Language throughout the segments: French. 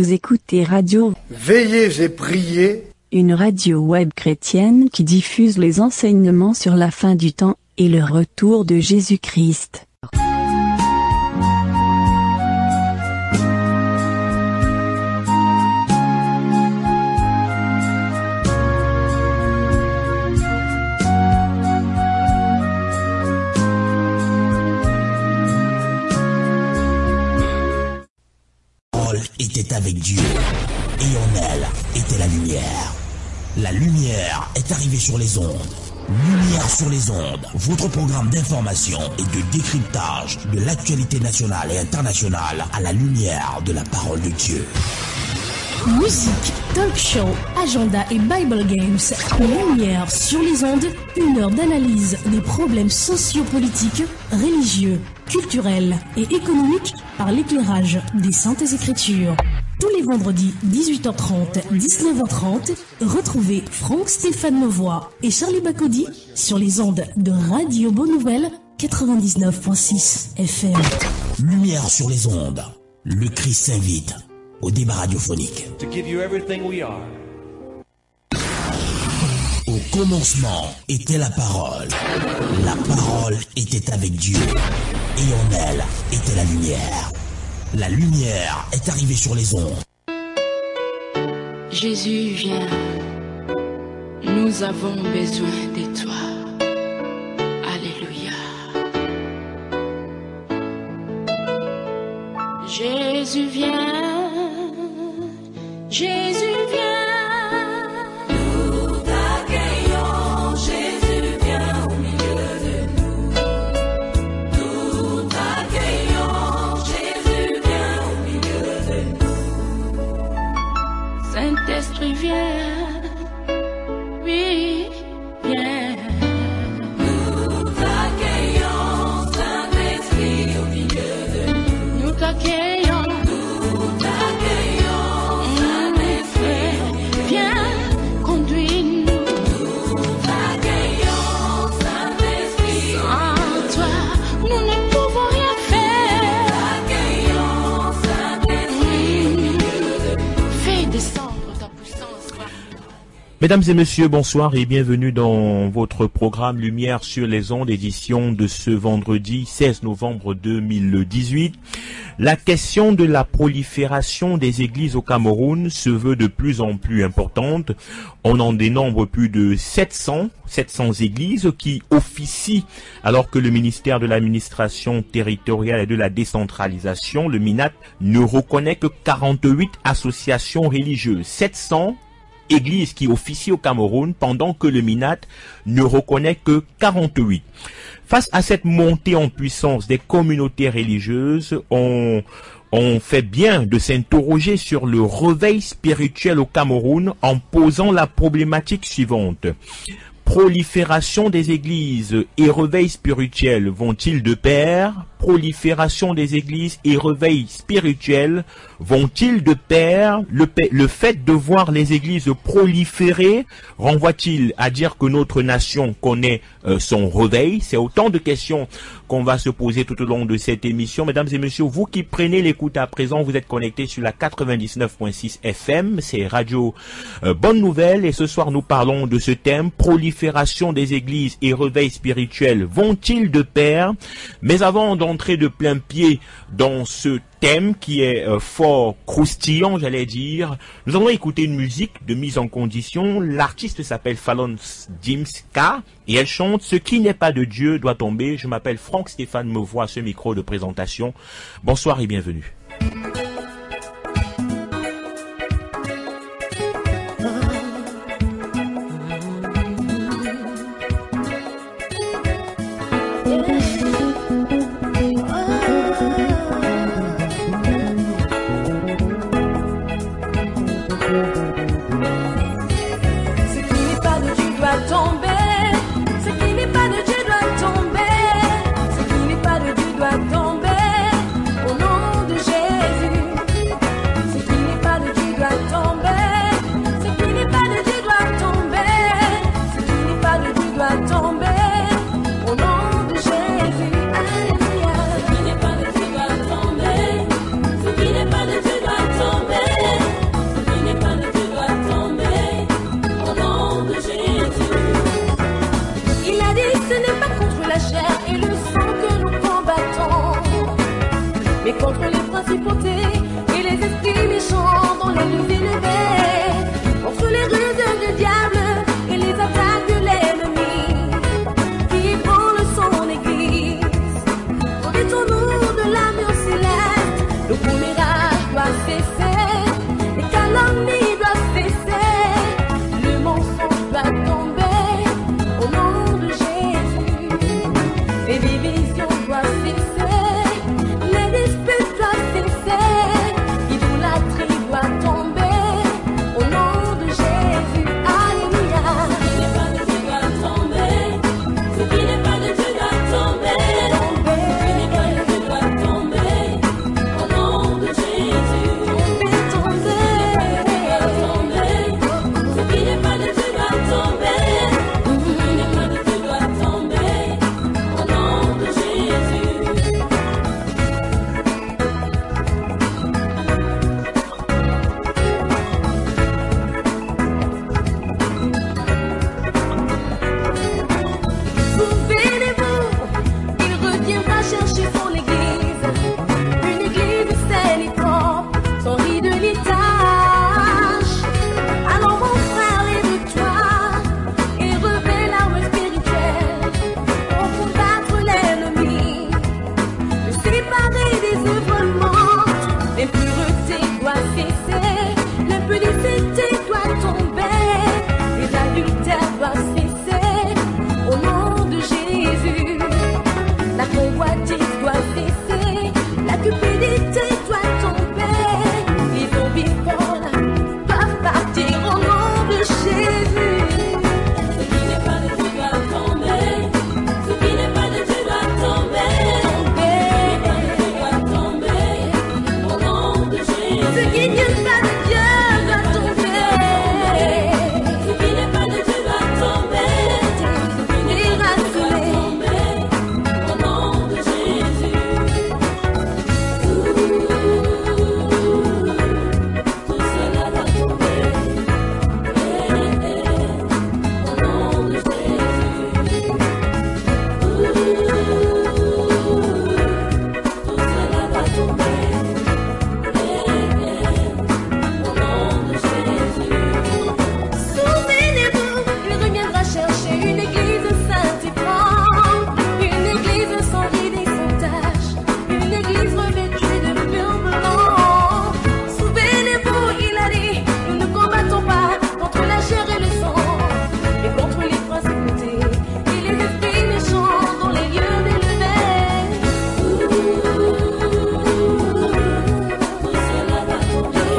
Vous écoutez Radio Veillez et priez, une radio web chrétienne qui diffuse les enseignements sur la fin du temps et le retour de Jésus-Christ. Était avec Dieu, et en elle était la lumière. La lumière est arrivée sur les ondes. Lumière sur les ondes, votre programme d'information et de décryptage de l'actualité nationale et internationale à la lumière de la parole de Dieu. Musique, talk show, agenda et Bible Games. Lumière sur les ondes, une heure d'analyse des problèmes sociopolitiques, religieux, culturels et économiques par l'éclairage des Saintes Écritures. Tous les vendredis 18h30, 19h30, retrouvez Franck-Stéphane Mevois et Charlie Bacody sur les ondes de Radio Bonne Nouvelle 99.6 FM. Lumière sur les ondes, le Christ s'invite au débat radiophonique. To give you everything we are. Au commencement était la parole. La parole était avec Dieu. Et en elle était la lumière. La lumière est arrivée sur les ondes. Jésus, viens. Nous avons besoin de toi. Alléluia. Jésus, viens. Jésus, viens. Nous t'accueillons. Jésus, viens au milieu de nous. Nous t'accueillons. Jésus, viens au milieu de nous. Saint-Esprit, viens. Oui, viens. Nous t'accueillons. Saint-Esprit au milieu de nous. Nous t'accueillons. Mesdames et messieurs, bonsoir et bienvenue dans votre programme Lumière sur les ondes, édition de ce vendredi 16 novembre 2018. La question de la prolifération des églises au Cameroun se veut de plus en plus importante. On en dénombre plus de 700 églises qui officient alors que le ministère de l'administration territoriale et de la décentralisation, le MINAT, ne reconnaît que 48 associations religieuses. 700 églises qui officient au Cameroun pendant que le MINAT ne reconnaît que 48. Face à cette montée en puissance des communautés religieuses, on fait bien de s'interroger sur le réveil spirituel au Cameroun en posant la problématique suivante. Prolifération des églises et réveil spirituel vont-ils de pair? Prolifération des églises et réveil spirituel vont-ils de pair? Le fait de voir les églises proliférer renvoie-t-il à dire que notre nation connaît son réveil? C'est autant de questions qu'on va se poser tout au long de cette émission. Mesdames et messieurs, vous qui prenez l'écoute à présent, vous êtes connectés sur la 99.6 FM, c'est Radio Bonne Nouvelle, et ce soir nous parlons de ce thème, prolifération des églises et réveil spirituel vont-ils de pair? Mais avant d'entrer de plein pied dans ce thème qui est fort croustillant, j'allais dire, nous allons écouter une musique de mise en condition. L'artiste s'appelle Fallon Jimska et elle chante « Ce qui n'est pas de Dieu doit tomber ». Je m'appelle Franck-Stéphane Mevois à ce micro de présentation. Bonsoir et bienvenue. Tomber au nom de Jésus. rechercher son église. Une église saine et propre, sans rides ni taches. Alors mon frère, lève-toi et revêt l'arme spirituelle pour combattre l'ennemi. Te séparer des œuvres mortes, l'impureté doit cesser, l'impudicité doit tomber, les adultères doivent cesser. Au nom de Jésus, la convoitise doit cesser, la cupidité doit tomber, les zombies folles doivent partir au nom de Jésus. Ce qui n'est pas de Dieu doit tomber, ce qui n'est pas de Dieu doit tomber, au nom de Jésus. Ce qui n'est pas de Dieu doit tomber, ce qui n'est pas de Dieu doit tomber, déraciné, au nom de Jésus. Tout cela va tomber, au nom de Jésus. Tout cela va tomber, au nom de Jésus. Souvenez-vous, il reviendra chercher une église sainte et propre, une église sans rides et sans taches, une église revêtue de pur blanc. Souvenez-vous, il a dit, nous ne combattons pas contre la chair et le sang, mais contre les principautés et les esprits méchants dans les lieux élevés. Tout cela va tomber,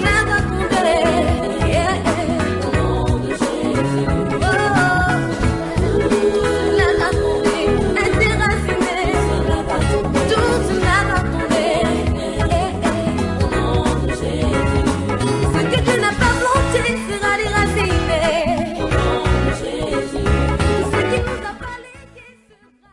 au nom de Jésus. Cela va tomber, déraciné, tout cela va tomber, au nom de Jésus. Ce que Dieu n'a pas planté sera déraciné, au nom de Jésus. Ce qui nous a pas légué sera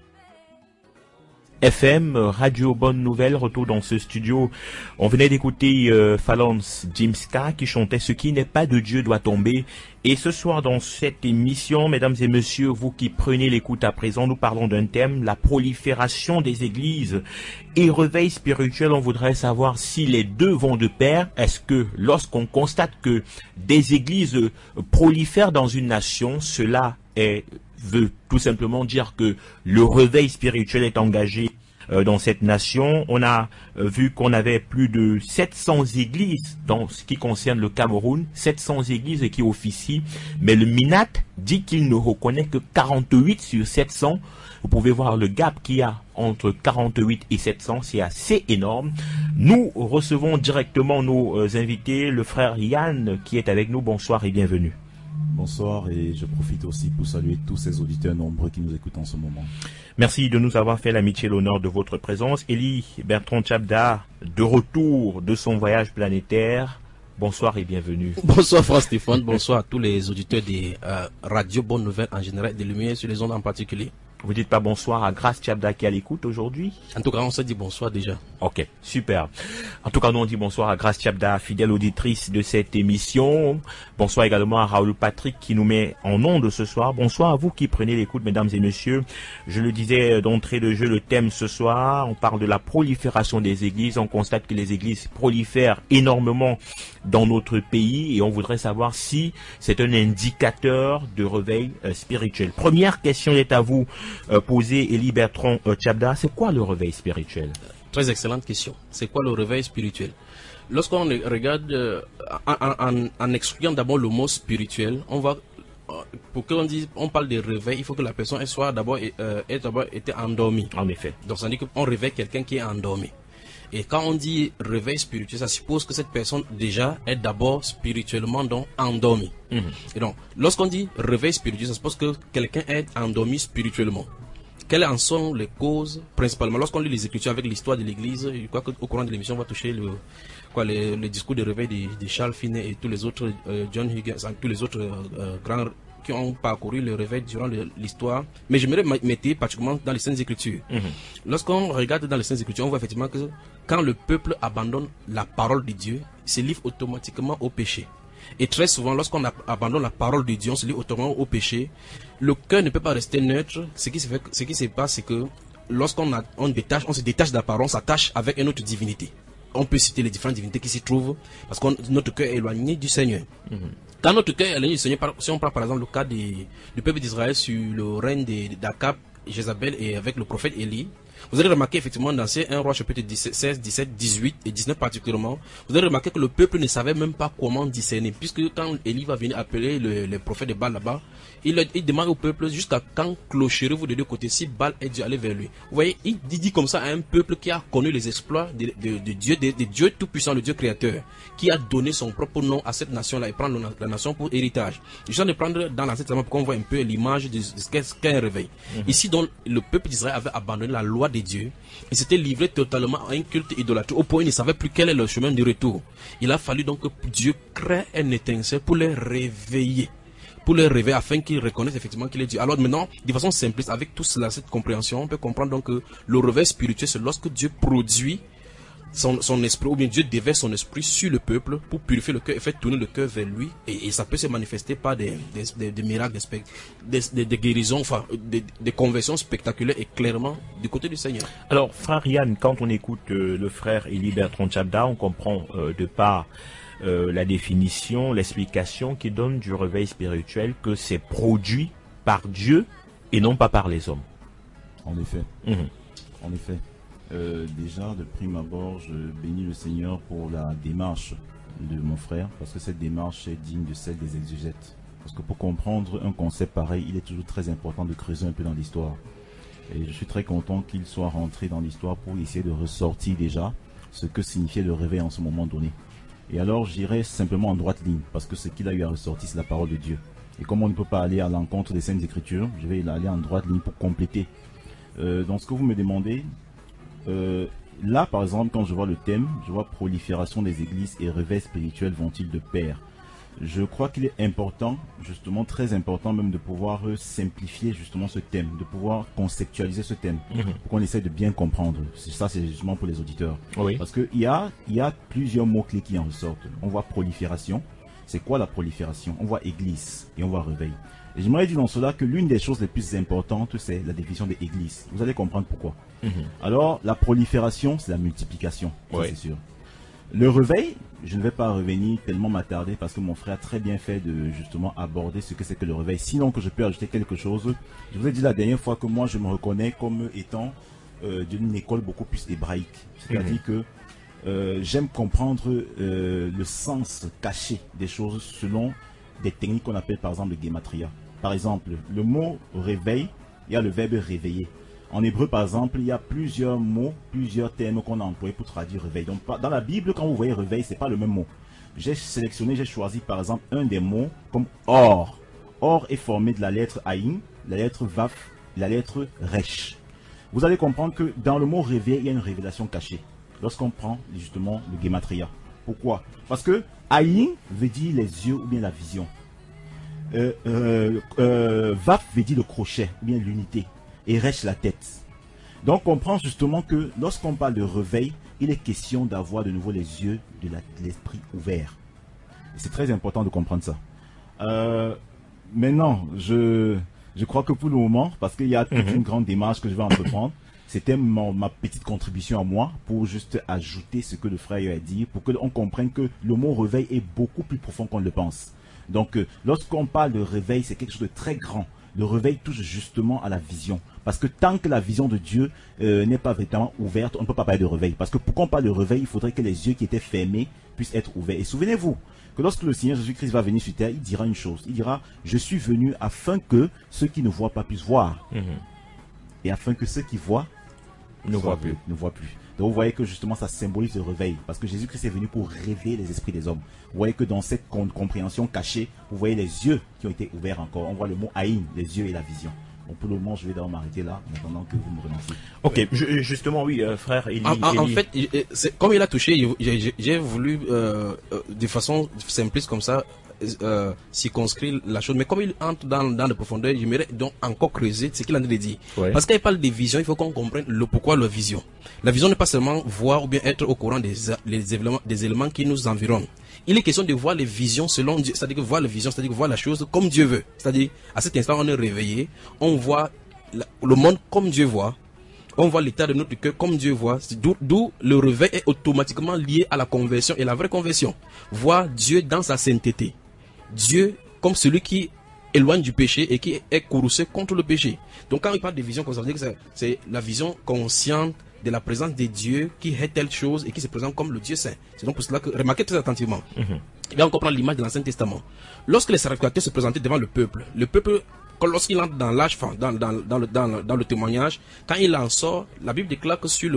enlevé. FM, Radio Bonne Nouvelle, retour dans ce studio. On venait d'écouter Phalonce Jimska qui chantait « Ce qui n'est pas de Dieu doit tomber ». Et ce soir dans cette émission, mesdames et messieurs, vous qui prenez l'écoute à présent, nous parlons d'un thème, la prolifération des églises et réveil spirituel. On voudrait savoir si les deux vont de pair. Est-ce que lorsqu'on constate que des églises prolifèrent dans une nation, cela veut tout simplement dire que le réveil spirituel est engagé dans cette nation? On a vu qu'on avait plus de 700 églises dans ce qui concerne le Cameroun, 700 églises qui officient, mais le MINAT dit qu'il ne reconnaît que 48 sur 700. Vous pouvez voir le gap qu'il y a entre 48 et 700, c'est assez énorme. Nous recevons directement nos invités, le frère Yann qui est avec nous. Bonsoir et bienvenue. Bonsoir, et je profite aussi pour saluer tous ces auditeurs nombreux qui nous écoutent en ce moment. Merci de nous avoir fait l'amitié et l'honneur de votre présence. Élie Bertrand Tchabda, de retour de son voyage planétaire. Bonsoir et bienvenue. Bonsoir Frère Stéphane, bonsoir à tous les auditeurs des radios Bonne Nouvelle en général, des Lumières sur les ondes en particulier. Vous dites pas bonsoir à Grace Tchabda qui est à l'écoute aujourd'hui? En tout cas, on s'est dit bonsoir déjà. Ok, super. En tout cas, nous on dit bonsoir à Grace Tchabda, fidèle auditrice de cette émission. Bonsoir également à Raoul Patrick qui nous met en onde ce soir. Bonsoir à vous qui prenez l'écoute, mesdames et messieurs. Je le disais d'entrée de jeu, le thème ce soir, on parle de la prolifération des églises. On constate que les églises prolifèrent énormément dans notre pays et on voudrait savoir si c'est un indicateur de réveil spirituel. Première question est à vous poser, Élie Bertrand Tchabda. C'est quoi le réveil spirituel? Très excellente question. C'est quoi le réveil spirituel? Lorsqu'on regarde, en excluant d'abord le mot spirituel, on va, pour qu'on dise, on parle de réveil, il faut que la personne soit d'abord été endormie. En effet. Donc ça veut dire qu'on réveille quelqu'un qui est endormi. Et quand on dit réveil spirituel, ça suppose que cette personne déjà est d'abord spirituellement donc endormie. Et donc, lorsqu'on dit réveil spirituel, ça suppose que quelqu'un est endormi spirituellement. Quelles en sont les causes principalement? Lorsqu'on lit les Écritures avec l'histoire de l'Église, je crois qu'au courant de l'émission, on va toucher le discours de réveil de Charles Finney et tous les autres, John Higgins, tous les autres grands qui ont parcouru le réveil durant l'histoire. Mais j'aimerais mettre particulièrement dans les Saintes Écritures. Lorsqu'on regarde dans les Saintes Écritures, on voit effectivement que quand le peuple abandonne la parole de Dieu, il se livre automatiquement au péché. Et très souvent, lorsqu'on abandonne la parole de Dieu, on se livre automatiquement au péché. Le cœur ne peut pas rester neutre. Ce qui se passe, c'est que lorsqu'on se détache de la parole, on s'attache avec une autre divinité. On peut citer les différentes divinités qui s'y trouvent, parce que notre cœur est éloigné du Seigneur. Quand notre cœur est éloigné du Seigneur, si on prend par exemple le cas du peuple d'Israël sur le règne d'Akab, Jézabel et avec le prophète Élie, vous allez remarquer effectivement dans ces 1 Roi chapitre 16, 17, 18 et 19 particulièrement, vous allez remarquer que le peuple ne savait même pas comment discerner, puisque quand Élie va venir appeler les prophètes de Baal là-bas, il demande au peuple jusqu'à quand clocherez-vous de deux côtés, si Baal est Dieu, allez vers lui. Vous voyez, il dit comme ça à un peuple qui a connu les exploits de Dieu tout-puissant, le Dieu créateur, qui a donné son propre nom à cette nation-là et prendre la nation pour héritage. Je viens de prendre dans l'Ancien Testament pour qu'on voit un peu l'image de ce qu'est un réveil. Ici, donc, le peuple d'Israël avait abandonné la loi de Dieu et s'était livré totalement à un culte idolâtre au point où il ne savait plus quel est le chemin de retour. Il a fallu donc que Dieu crée un étincelle pour les réveiller. Afin qu'ils reconnaissent effectivement qu'il est Dieu. Alors maintenant, de façon simpliste, avec tout cela, cette compréhension, on peut comprendre donc que le réveil spirituel, c'est lorsque Dieu produit son esprit, ou bien Dieu déverse son esprit sur le peuple pour purifier le cœur et faire tourner le cœur vers lui, et ça peut se manifester par des miracles, des guérisons, enfin des conversions spectaculaires et clairement du côté du Seigneur. Alors frère Yann, quand on écoute le frère Élie Bertrand Tchabda, on comprend de par la définition, l'explication qui donne du réveil spirituel que c'est produit par Dieu et non pas par les hommes. En effet. En effet. Déjà, de prime abord, je bénis le Seigneur pour la démarche de mon frère, parce que cette démarche est digne de celle des exégètes. Parce que pour comprendre un concept pareil, il est toujours très important de creuser un peu dans l'histoire. Et je suis très content qu'il soit rentré dans l'histoire pour essayer de ressortir déjà ce que signifiait le réveil en ce moment donné. Et alors, j'irai simplement en droite ligne, parce que ce qu'il a eu à ressortir, c'est la parole de Dieu. Et comme on ne peut pas aller à l'encontre des Saintes Écritures, je vais aller en droite ligne pour compléter. Dans ce que vous me demandez, là, par exemple, quand je vois le thème, je vois prolifération des églises et réveil spirituel vont-ils de pair. Je crois qu'il est important, justement très important même, de pouvoir simplifier justement ce thème, de pouvoir conceptualiser ce thème, pour qu'on essaie de bien comprendre. Ça, c'est justement pour les auditeurs. Oui. Parce qu'il y a plusieurs mots-clés qui en ressortent. On voit prolifération. C'est quoi la prolifération? On voit église et on voit réveil. Et j'aimerais dire dans cela que l'une des choses les plus importantes, c'est la définition des églises. Vous allez comprendre pourquoi. Alors, la prolifération, c'est la multiplication, c'est sûr. Le réveil, je ne vais pas revenir tellement m'attarder parce que mon frère a très bien fait de justement aborder ce que c'est que le réveil. Sinon que je peux ajouter quelque chose, je vous ai dit la dernière fois que moi je me reconnais comme étant d'une école beaucoup plus hébraïque. C'est-à-dire que j'aime comprendre le sens caché des choses selon des techniques qu'on appelle par exemple le gematria. Par exemple, le mot réveil, il y a le verbe réveiller. En hébreu, par exemple, il y a plusieurs mots, plusieurs termes qu'on a employés pour traduire réveil. Donc, dans la Bible, quand vous voyez réveil, c'est pas le même mot. J'ai choisi, par exemple, un des mots comme or. Or est formé de la lettre Aïn, la lettre Vaf, la lettre Resh. Vous allez comprendre que dans le mot réveil, il y a une révélation cachée. Lorsqu'on prend justement le gematria. Pourquoi? Parce que Aïn veut dire les yeux ou bien la vision. Vaf veut dire le crochet ou bien l'unité. Et reste la tête. Donc on comprend justement que lorsqu'on parle de réveil, il est question d'avoir de nouveau les yeux de l'esprit ouverts. C'est très important de comprendre ça. Maintenant, je crois que pour le moment, parce qu'il y a toute une grande démarche que je vais entreprendre, c'était ma petite contribution à moi pour juste ajouter ce que le frère a dit, pour qu'on comprenne que le mot réveil est beaucoup plus profond qu'on le pense. Donc lorsqu'on parle de réveil, c'est quelque chose de très grand. Le réveil touche justement à la vision. Parce que tant que la vision de Dieu n'est pas véritablement ouverte, on ne peut pas parler de réveil. Parce que pour qu'on parle de réveil, il faudrait que les yeux qui étaient fermés puissent être ouverts. Et souvenez-vous que lorsque le Seigneur Jésus-Christ va venir sur terre, il dira une chose. Il dira, je suis venu afin que ceux qui ne voient pas puissent voir. Et afin que ceux qui voient ne voient plus. Donc vous voyez que justement ça symbolise le réveil. Parce que Jésus-Christ est venu pour réveiller les esprits des hommes. Vous voyez que dans cette compréhension cachée, vous voyez les yeux qui ont été ouverts encore. On voit le mot Aïn, les yeux et la vision. Bon, pour le moment, je vais d'abord m'arrêter là, en attendant que vous me relancez. Ok, justement, oui, frère Élie. En fait, comme il a touché, j'ai voulu, de façon simpliste comme ça, circonscrire la chose. Mais comme il entre dans les profondeurs, j'aimerais donc encore creuser ce qu'il a dit. Parce qu'il parle des visions, il faut qu'on comprenne le pourquoi la vision. La vision n'est pas seulement voir ou bien être au courant des éléments qui nous environnent. Il est question de voir les visions selon Dieu, c'est-à-dire que voir les visions, c'est-à-dire que voir la chose comme Dieu veut. C'est-à-dire, à cet instant, on est réveillé, on voit le monde comme Dieu voit. on voit l'état de notre cœur comme Dieu voit, d'où le réveil est automatiquement lié à la conversion et la vraie conversion. Voir Dieu dans sa sainteté. Dieu comme celui qui éloigne du péché et qui est courroucé contre le péché. Donc quand il parle de vision, ça veut dire que c'est la vision consciente de la présence de Dieu qui est telle chose et qui se présente comme le Dieu saint. C'est donc pour cela que, remarquez très attentivement, et bien on comprend l'image de l'Ancien Testament. Lorsque les sacrificateurs se présentaient devant le peuple, lorsqu'il entre dans l'âge, dans le témoignage, quand il en sort, la Bible déclare que sur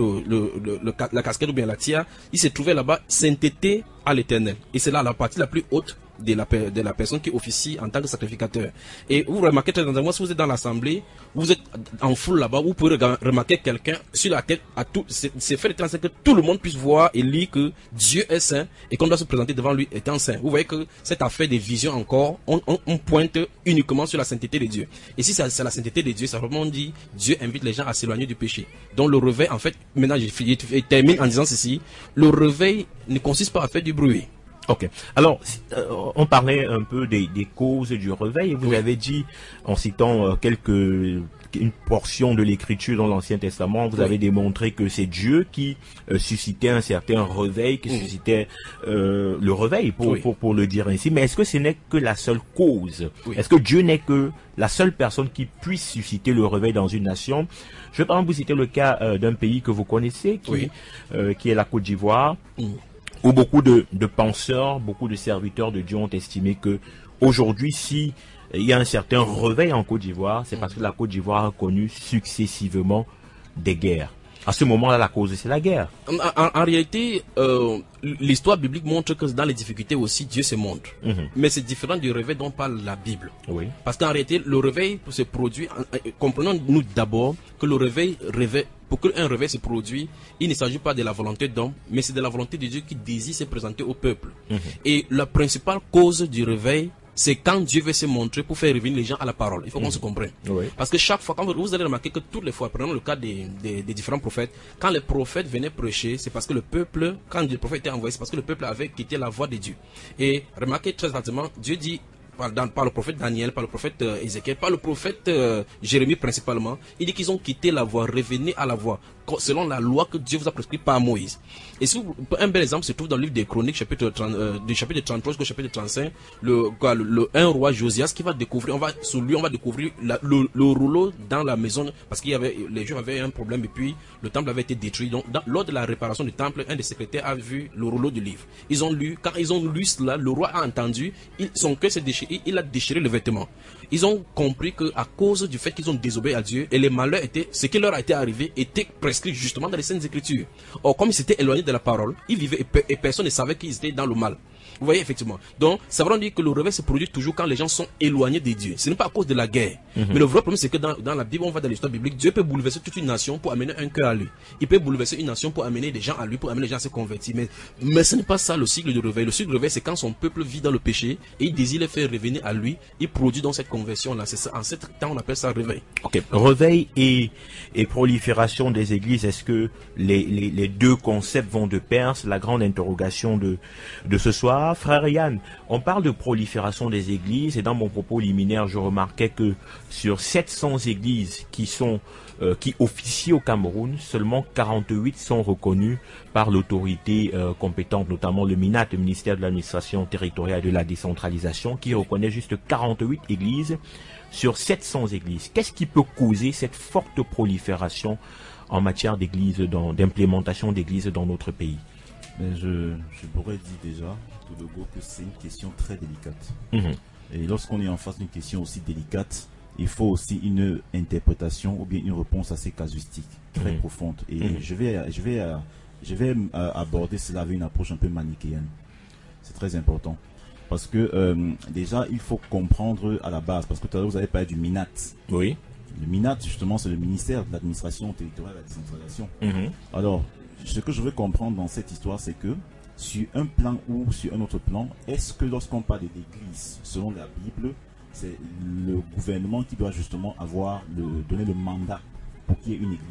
la casquette ou bien la tiare, il se trouvait là-bas sainteté à l'Éternel. Et c'est là la partie la plus haute de la personne qui officie en tant que sacrificateur. Et vous remarquez très attentivement, si vous êtes dans l'assemblée, vous êtes en foule là-bas, vous pouvez remarquer quelqu'un sur la tête, c'est fait de temps que tout le monde puisse voir et lire que Dieu est saint et qu'on doit se présenter devant lui étant saint. Vous voyez que cette affaire des visions encore, on pointe uniquement sur la sainteté de Dieu. Et si c'est la sainteté de Dieu, ça vraiment dit, Dieu invite les gens à s'éloigner du péché. Donc le réveil, en fait, maintenant je termine en disant ceci, le réveil ne consiste pas à faire du bruit. Ok. Alors, on parlait un peu des causes du réveil et vous avez dit, en citant une portion de l'écriture dans l'Ancien Testament, vous avez démontré que c'est Dieu qui suscitait un certain réveil, qui suscitait le réveil, pour le dire ainsi. Mais est-ce que ce n'est que la seule cause? Est-ce que Dieu n'est que la seule personne qui puisse susciter le réveil dans une nation? Je vais par exemple vous citer le cas d'un pays que vous connaissez, qui est la Côte d'Ivoire. Où beaucoup de penseurs, beaucoup de serviteurs de Dieu ont estimé que aujourd'hui, si il y a un certain réveil en Côte d'Ivoire, c'est parce que la Côte d'Ivoire a connu successivement des guerres. À ce moment-là, la cause, c'est la guerre. En réalité, l'histoire biblique montre que dans les difficultés aussi, Dieu se montre. Mais c'est différent du réveil dont parle la Bible. Parce qu'en réalité, le réveil se produit, comprenons-nous d'abord que le réveil, pour qu'un réveil se produise, il ne s'agit pas de la volonté d'homme, mais c'est de la volonté de Dieu qui désire se présenter au peuple. Et la principale cause du réveil, c'est quand Dieu veut se montrer pour faire revenir les gens à la parole. Il faut qu'on se comprenne. Parce que chaque fois, quand vous allez remarquer que toutes les fois, prenons le cas des différents prophètes, quand les prophètes venaient prêcher, c'est parce que le peuple, quand le prophète était envoyé, c'est parce que le peuple avait quitté la voie de Dieu. Et remarquez très attentivement, Dieu dit, par le prophète Daniel, par le prophète Ézéchiel, par le prophète Jérémie principalement, il dit qu'ils ont quitté la voie, revenez à la voie, selon la loi que Dieu vous a prescrite par Moïse. Et si un bel exemple se trouve dans le livre des Chroniques, chapitre 33 jusqu'au chapitre 35, le 1 roi Josias qui va découvrir, on va découvrir le rouleau dans la maison, parce qu'il y avait, les Juifs avaient un problème et puis le temple avait été détruit. Donc, lors de la réparation du temple, un des secrétaires a vu le rouleau du livre. Quand ils ont lu cela, le roi a entendu, son cœur s'est déchiré, il a déchiré le vêtement. Ils ont compris que à cause du fait qu'ils ont désobéi à Dieu, et les malheurs ce qui leur a été arrivé était prescrit justement dans les Saintes Écritures. Or, comme ils s'étaient éloignés de la parole, ils vivaient et personne ne savait qu'ils étaient dans le mal. Vous voyez, effectivement. Donc, ça veut dire que le réveil se produit toujours quand les gens sont éloignés de Dieu. Ce n'est pas à cause de la guerre. Mais le vrai problème, c'est que dans la Bible, on va dans l'histoire biblique, Dieu peut bouleverser toute une nation pour amener un cœur à lui. Il peut bouleverser une nation pour amener des gens à lui, pour amener les gens à se convertir. Mais ce n'est pas ça le cycle du réveil. Le cycle du réveil, c'est quand son peuple vit dans le péché et il désire les faire revenir à lui. Il produit donc cette conversion-là. En ce temps, on appelle ça réveil. Ok. Réveil et prolifération des églises, est-ce que les deux concepts vont de pair? C'est la grande interrogation de ce soir. Frère Yann, on parle de prolifération des églises et dans mon propos liminaire, je remarquais que sur 700 églises qui officient au Cameroun, seulement 48 sont reconnues par l'autorité compétente, notamment le MINAT, le ministère de l'administration territoriale et de la décentralisation, qui reconnaît juste 48 églises sur 700 églises. Qu'est-ce qui peut causer cette forte prolifération en matière d'églises, d'implémentation d'églises dans notre pays? Je pourrais dire déjà tout de go que c'est une question très délicate. Et lorsqu'on est en face d'une question aussi délicate, il faut aussi une interprétation ou bien une réponse assez casuistique, très profonde. Et je vais aborder cela avec une approche un peu manichéenne. C'est très important. Parce que déjà, il faut comprendre à la base, parce que tout à l'heure, vous avez parlé du MINAT. Oui. Le MINAT, justement, c'est le ministère de l'administration territoriale et de la décentralisation. Alors, ce que je veux comprendre dans cette histoire, c'est que sur un plan ou sur un autre plan, est-ce que lorsqu'on parle de l'église, selon la Bible, c'est le gouvernement qui doit justement donner le mandat pour qu'il y ait une église?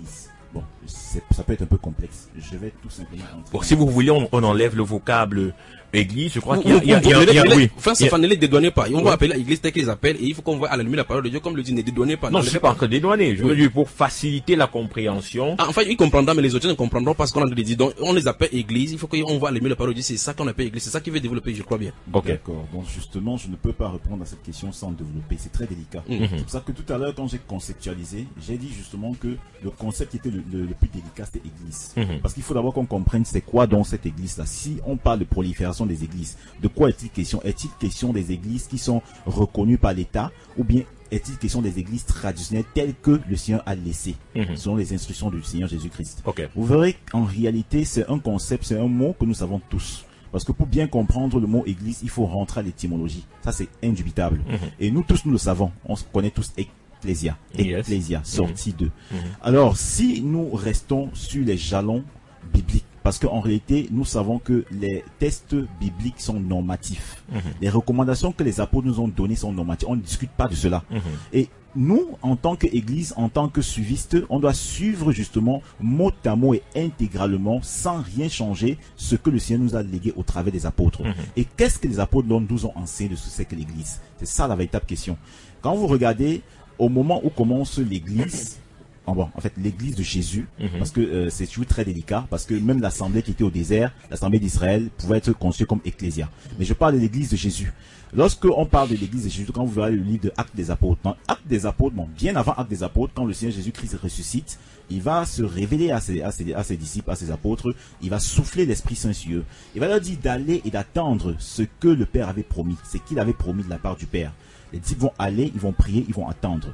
Bon, ça peut être un peu complexe. Je vais tout simplement... Bon, si vous voulez, on enlève le vocable église. Je crois qu'il y a oui. Frère Stéphane, ne les dédouanez pas. On va appeler l'église telle qu'ils appellent et il faut qu'on voit à la lumière la parole de Dieu comme le dit, ne dédouanez pas. Non, je ne suis pas en train de dédouaner. Je veux dire pour faciliter la compréhension. Enfin, ils comprendront, mais les autres ne comprendront pas ce qu'on a dit. Donc, on les appelle église. Il faut qu'on voit à la lumière la parole de Dieu. C'est ça qu'on appelle église. C'est ça qui veut développer, je crois bien. Ok. D'accord. Donc, justement, je ne peux pas répondre à cette question sans développer. C'est très délicat. C'est pour ça que tout à l'heure, quand j'ai conceptualisé, j'ai dit justement que le concept qui était le plus délicat, c'était église. Parce qu'il faut d'abord qu'on comprenne c'est quoi dans cette église-là. Si on parle de prolifération des églises, de quoi est-il question? Est-il question des églises qui sont reconnues par l'État ou bien est-il question des églises traditionnelles telles que le Seigneur a laissées selon les instructions du Seigneur Jésus-Christ? Vous verrez qu'en réalité, c'est un concept, c'est un mot que nous savons tous. Parce que pour bien comprendre le mot église, il faut rentrer à l'étymologie. Ça, c'est indubitable. Et nous tous, nous le savons. On connaît tous Ecclésia. Ecclésia, sortie d'eux. Alors, si nous restons sur les jalons bibliques, parce qu'en réalité, nous savons que les textes bibliques sont normatifs. Les recommandations que les apôtres nous ont données sont normatives. On ne discute pas de cela. Et nous, en tant qu'Église, en tant que suivistes, on doit suivre justement mot à mot et intégralement, sans rien changer, ce que le Seigneur nous a légué au travers des apôtres. Et qu'est-ce que les apôtres nous ont enseigné de ce que c'est que l'Église? C'est ça la véritable question. Quand vous regardez, au moment où commence l'Église, en fait, l'église de Jésus, parce que c'est toujours très délicat, parce que même l'assemblée qui était au désert, l'assemblée d'Israël, pouvait être conçue comme ecclésia. Mais je parle de l'église de Jésus. Lorsque on parle de l'église de Jésus, quand vous verrez le livre de Actes des Apôtres, dans Actes des Apôtres, bon, bien avant Actes des Apôtres, quand le Seigneur Jésus-Christ ressuscite, il va se révéler à ses disciples, à ses apôtres, il va souffler l'Esprit Saint sur eux. Il va leur dire d'aller et d'attendre ce que le Père avait promis, ce qu'il avait promis de la part du Père. Les disciples vont aller, ils vont prier, ils vont attendre.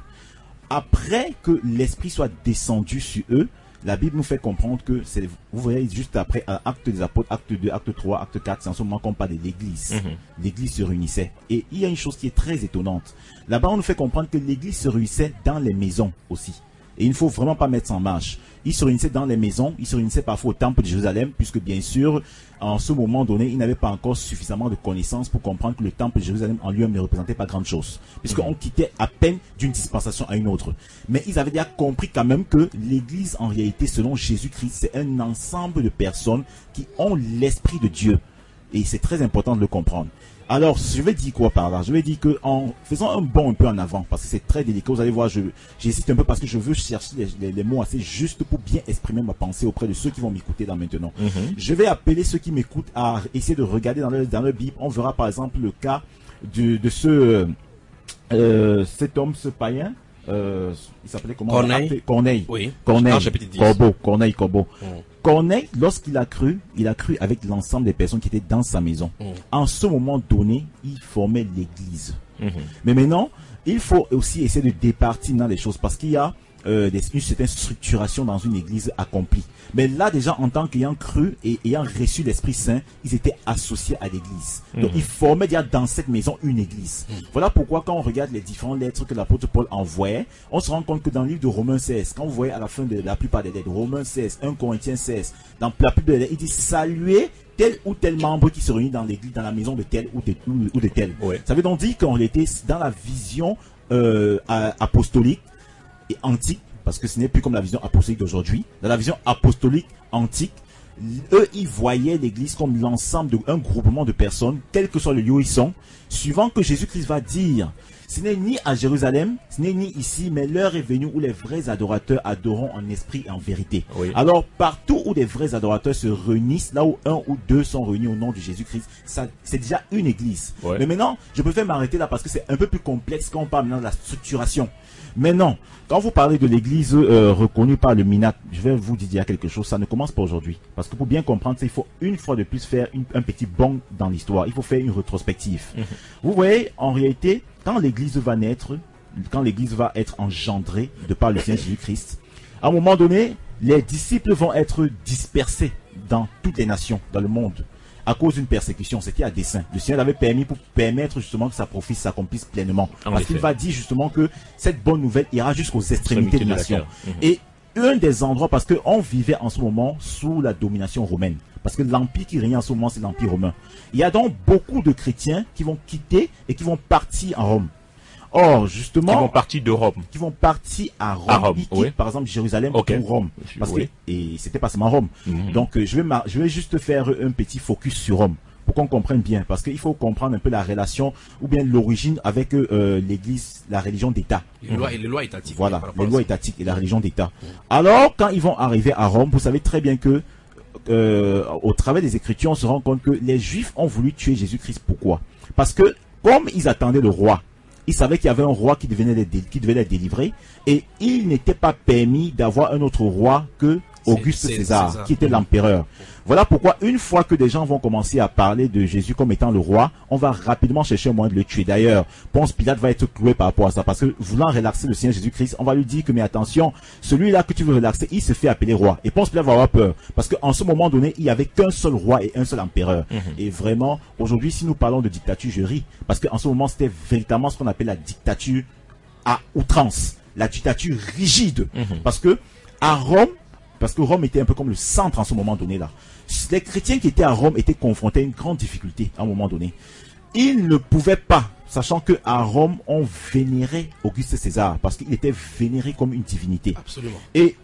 Après que l'Esprit soit descendu sur eux, la Bible nous fait comprendre que, vous voyez juste après, Acte des Apôtres, Acte 2, Acte 3, Acte 4, c'est en ce moment qu'on parle de l'Église. L'Église se réunissait. Et il y a une chose qui est très étonnante. Là-bas, on nous fait comprendre que l'Église se réunissait dans les maisons aussi. Et il ne faut vraiment pas mettre ça en marche. Ils se réunissaient dans les maisons, ils se réunissaient parfois au temple de Jérusalem, puisque bien sûr, en ce moment donné, ils n'avaient pas encore suffisamment de connaissances pour comprendre que le temple de Jérusalem en lui-même ne représentait pas grande chose, puisqu'on quittait à peine d'une dispensation à une autre. Mais ils avaient déjà compris quand même que l'Église, en réalité, selon Jésus-Christ, c'est un ensemble de personnes qui ont l'Esprit de Dieu. Et c'est très important de le comprendre. Alors, je vais dire quoi par là? Je vais dire que en faisant un bond un peu en avant, parce que c'est très délicat, vous allez voir, j'hésite un peu parce que je veux chercher les mots assez justes pour bien exprimer ma pensée auprès de ceux qui vont m'écouter là maintenant. Je vais appeler ceux qui m'écoutent à essayer de regarder dans leur Bible. On verra par exemple le cas de cet homme, ce païen. Il s'appelait comment? Corneille. Oui. Corneille. Corneille, lorsqu'il a cru avec l'ensemble des personnes qui étaient dans sa maison. En ce moment donné, il formait l'église. Mais maintenant, il faut aussi essayer de départir dans les choses parce qu'il y a une certaine structuration dans une église accomplie. Mais là, déjà, en tant qu'ayant cru et ayant reçu l'Esprit Saint, ils étaient associés à l'église. Donc, ils formaient déjà dans cette maison une église. Voilà pourquoi, quand on regarde les différentes lettres que l'apôtre Paul envoyait, on se rend compte que dans le livre de Romains 16, quand vous voyez à la fin de la plupart des lettres, Romains 16, 1 Corinthiens 16, dans la plupart des lettres, il dit saluer tel ou tel membre qui se réunit dans l'église, dans la maison de tel ou de tel. Ça veut donc dire qu'on était dans la vision apostolique et antique, parce que ce n'est plus comme la vision apostolique d'aujourd'hui. Dans la vision apostolique antique, eux, ils voyaient l'église comme l'ensemble d'un groupement de personnes, quel que soit le lieu où ils sont, suivant que Jésus-Christ va dire, ce n'est ni à Jérusalem, ce n'est ni ici, mais l'heure est venue où les vrais adorateurs adoreront en esprit et en vérité. Alors, partout où des vrais adorateurs se réunissent, là où un ou deux sont réunis au nom de Jésus-Christ, c'est déjà une église. Mais maintenant, je préfère m'arrêter là parce que c'est un peu plus complexe quand on parle maintenant de la structuration. Maintenant, quand vous parlez de l'église reconnue par le MINAT, je vais vous dire quelque chose, ça ne commence pas aujourd'hui. Parce que pour bien comprendre ça, il faut une fois de plus faire un petit bond dans l'histoire. Il faut faire une rétrospective. Vous voyez, en réalité, quand l'église va naître, quand l'église va être engendrée de par le Seigneur Jésus-Christ, à un moment donné, les disciples vont être dispersés dans toutes les nations, dans le monde, à cause d'une persécution. C'était à dessein. Le Seigneur l'avait permis pour permettre justement que sa prophétie s'accomplisse pleinement. Parce qu'il va dire justement que cette bonne nouvelle ira jusqu'aux extrémités des nations. Et un des endroits, parce qu'on vivait en ce moment sous la domination romaine. Parce que l'empire qui régnait en ce moment, c'est l'empire romain. Il y a donc beaucoup de chrétiens qui vont quitter et qui vont partir en Rome. Or, justement, Qui vont partir de Rome. Qui vont partir à Rome. À Rome, Ils quittent, oui. par exemple, Jérusalem Ok. pour Rome. Parce Oui. que, et c'était pas seulement Rome. Donc, je vais juste faire un petit focus sur Rome. Pour qu'on comprenne bien. Parce qu'il faut comprendre un peu la relation, ou bien l'origine avec l'église, la religion d'État. Les lois étatiques. Voilà, par rapport les à lois ça. étatiques et la religion d'État. Alors, quand ils vont arriver à Rome, vous savez très bien que au travers des Écritures, on se rend compte que les Juifs ont voulu tuer Jésus-Christ. Pourquoi? Parce que, comme ils attendaient le roi, ils savaient qu'il y avait un roi qui devait les délivrer, et il n'était pas permis d'avoir un autre roi que Auguste César, qui était l'empereur. Voilà pourquoi, une fois que des gens vont commencer à parler de Jésus comme étant le roi, on va rapidement chercher un moyen de le tuer. D'ailleurs, Ponce Pilate va être cloué par rapport à ça, parce que voulant relaxer le Seigneur Jésus-Christ, on va lui dire que, mais attention, celui-là que tu veux relaxer, il se fait appeler roi. Et Ponce Pilate va avoir peur, parce qu'en ce moment donné, il n'y avait qu'un seul roi et un seul empereur. Et vraiment, aujourd'hui, si nous parlons de dictature, je ris, parce qu'en ce moment, c'était véritablement ce qu'on appelle la dictature à outrance, la dictature rigide. Parce que, à Rome, parce que Rome était un peu comme le centre en ce moment donné là. Les chrétiens qui étaient à Rome étaient confrontés à une grande difficulté à un moment donné. Ils ne pouvaient pas, sachant que à Rome on vénérait Auguste César parce qu'il était vénéré comme une divinité. Absolument. Et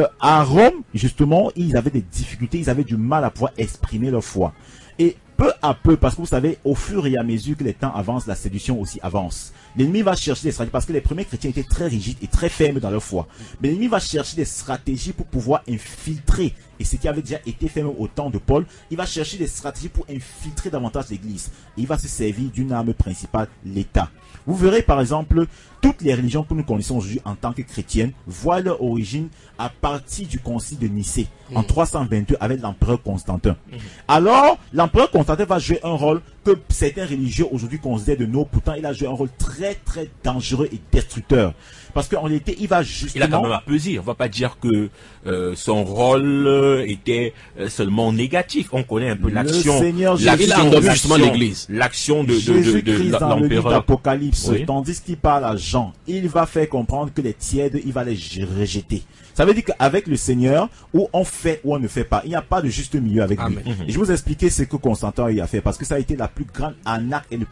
à Rome, justement, ils avaient des difficultés, ils avaient du mal à pouvoir exprimer leur foi. Et peu à peu, parce que vous savez, au fur et à mesure que les temps avancent, la séduction aussi avance. L'ennemi va chercher des stratégies, parce que les premiers chrétiens étaient très rigides et très fermes dans leur foi. Mais l'ennemi va chercher des stratégies pour pouvoir infiltrer, et ce qui avait déjà été fait même au temps de Paul, il va chercher des stratégies pour infiltrer davantage l'église. Il va se servir d'une arme principale, l'État. Vous verrez par exemple, toutes les religions que nous connaissons aujourd'hui en tant que chrétiennes voient leur origine à partir du concile de Nicée en 322 avec l'empereur Constantin. Alors, l'empereur Constantin va jouer un rôle que certains religieux aujourd'hui considèrent de nos, pourtant il a joué un rôle très très dangereux et destructeur. Parce qu'en réalité, il va justement... Il a quand même apesé. On va pas dire que son rôle était seulement négatif. On connaît un peu l'action. Justement l'église. L'action de Jésus-Christ dans le livre l'empereur. d'Apocalypse, Oui. tandis qu'il parle à Jean, il va faire comprendre que les tièdes, il va les rejeter. Ça veut dire qu'avec le Seigneur, où on fait ou on ne fait pas, il n'y a pas de juste milieu avec lui. Et je vais vous expliquer ce que Constantin a fait, parce que ça a été la plus grande arnaque et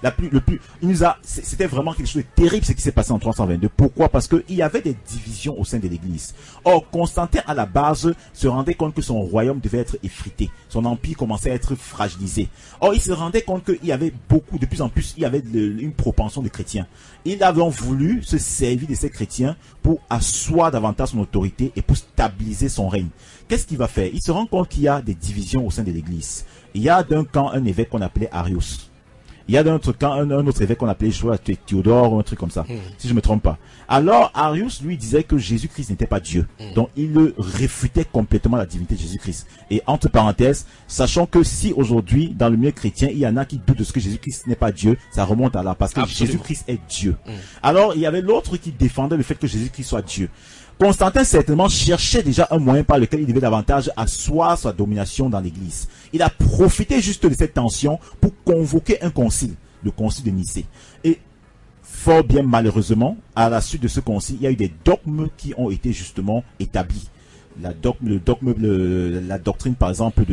c'était vraiment quelque chose de terrible ce qui s'est passé en 322. Pourquoi? Parce qu'il y avait des divisions au sein de l'église. Or, Constantin, à la base, se rendait compte que son royaume devait être effrité. Son empire commençait à être fragilisé. Or, il se rendait compte qu'il y avait de plus en plus, il y avait une propension de chrétiens. Il avait voulu se servir de ces chrétiens pour asseoir davantage son autorité et pour stabiliser son règne. Qu'est-ce qu'il va faire? Il se rend compte qu'il y a des divisions au sein de l'église. Il y a d'un camp un évêque qu'on appelait Arius. Il y a d'un autre camp un autre évêque qu'on appelait Théodore ou un truc comme ça, si je me trompe pas. Alors Arius lui disait que Jésus-Christ n'était pas Dieu. Donc il réfutait complètement la divinité de Jésus-Christ. Et entre parenthèses, sachant que si aujourd'hui dans le milieu chrétien il y en a qui doutent de ce que Jésus-Christ n'est pas Dieu, ça remonte à là parce que Jésus-Christ est Dieu. Alors il y avait l'autre qui défendait le fait que Jésus-Christ soit Dieu. Constantin certainement cherchait déjà un moyen par lequel il devait davantage asseoir sa domination dans l'église. Il a profité juste de cette tension pour convoquer un concile, le concile de Nicée. Et fort bien malheureusement, à la suite de ce concile, il y a eu des dogmes qui ont été justement établis. La doctrine par exemple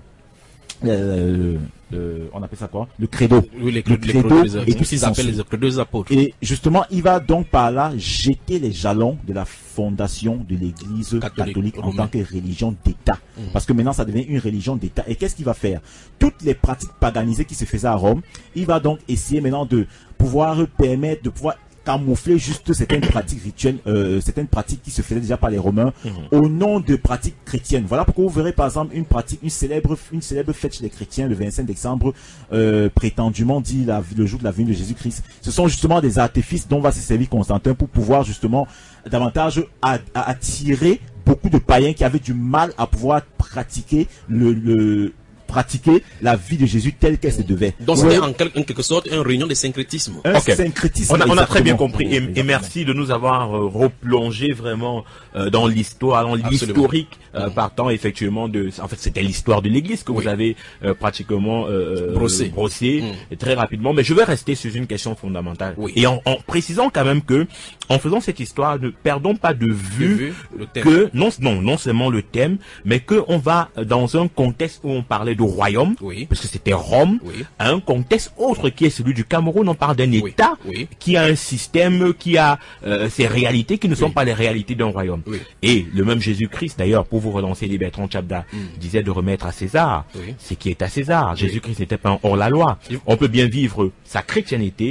on appelle ça quoi? Le credo. Oui, le credo et tout ce qu'ils appellent les credos des apôtres. Et justement, il va donc par là jeter les jalons de la fondation de l'église catholique en tant que religion d'État. Parce que maintenant, ça devient une religion d'État. Et qu'est-ce qu'il va faire? Toutes les pratiques paganisées qui se faisaient à Rome, il va donc essayer maintenant de pouvoir permettre, de pouvoir camoufler juste certaines pratiques rituelles, certaines pratiques qui se faisaient déjà par les Romains au nom de pratiques chrétiennes. Voilà pourquoi vous verrez par exemple une célèbre fête chez les chrétiens le 25 décembre, prétendument dit le jour de la venue de Jésus-Christ. Ce sont justement des artifices dont va se servir Constantin pour pouvoir justement davantage attirer beaucoup de païens qui avaient du mal à pouvoir pratiquer pratiquer la vie de Jésus telle qu'elle se devait. Donc c'était en quelque sorte une réunion de syncrétisme. Un syncrétisme. On a très bien compris et merci de nous avoir replongé vraiment dans l'histoire, dans l'historique, partant effectivement en fait c'était l'histoire de l'église que vous avez pratiquement brossé très rapidement. Mais je vais rester sur une question fondamentale et en précisant quand même que en faisant cette histoire, ne perdons pas de vue que non seulement le thème, mais que on va dans un contexte où on parlait de royaume, parce que c'était Rome, à un contexte autre qui est celui du Cameroun. On parle d'un État qui a un système, qui a ses réalités qui ne sont pas les réalités d'un royaume. Et le même Jésus-Christ, d'ailleurs, pour vous relancer, les Bertrand Tchabda, disait de remettre à César ce qui est à César. Jésus-Christ n'était pas hors la loi. On peut bien vivre sa chrétienté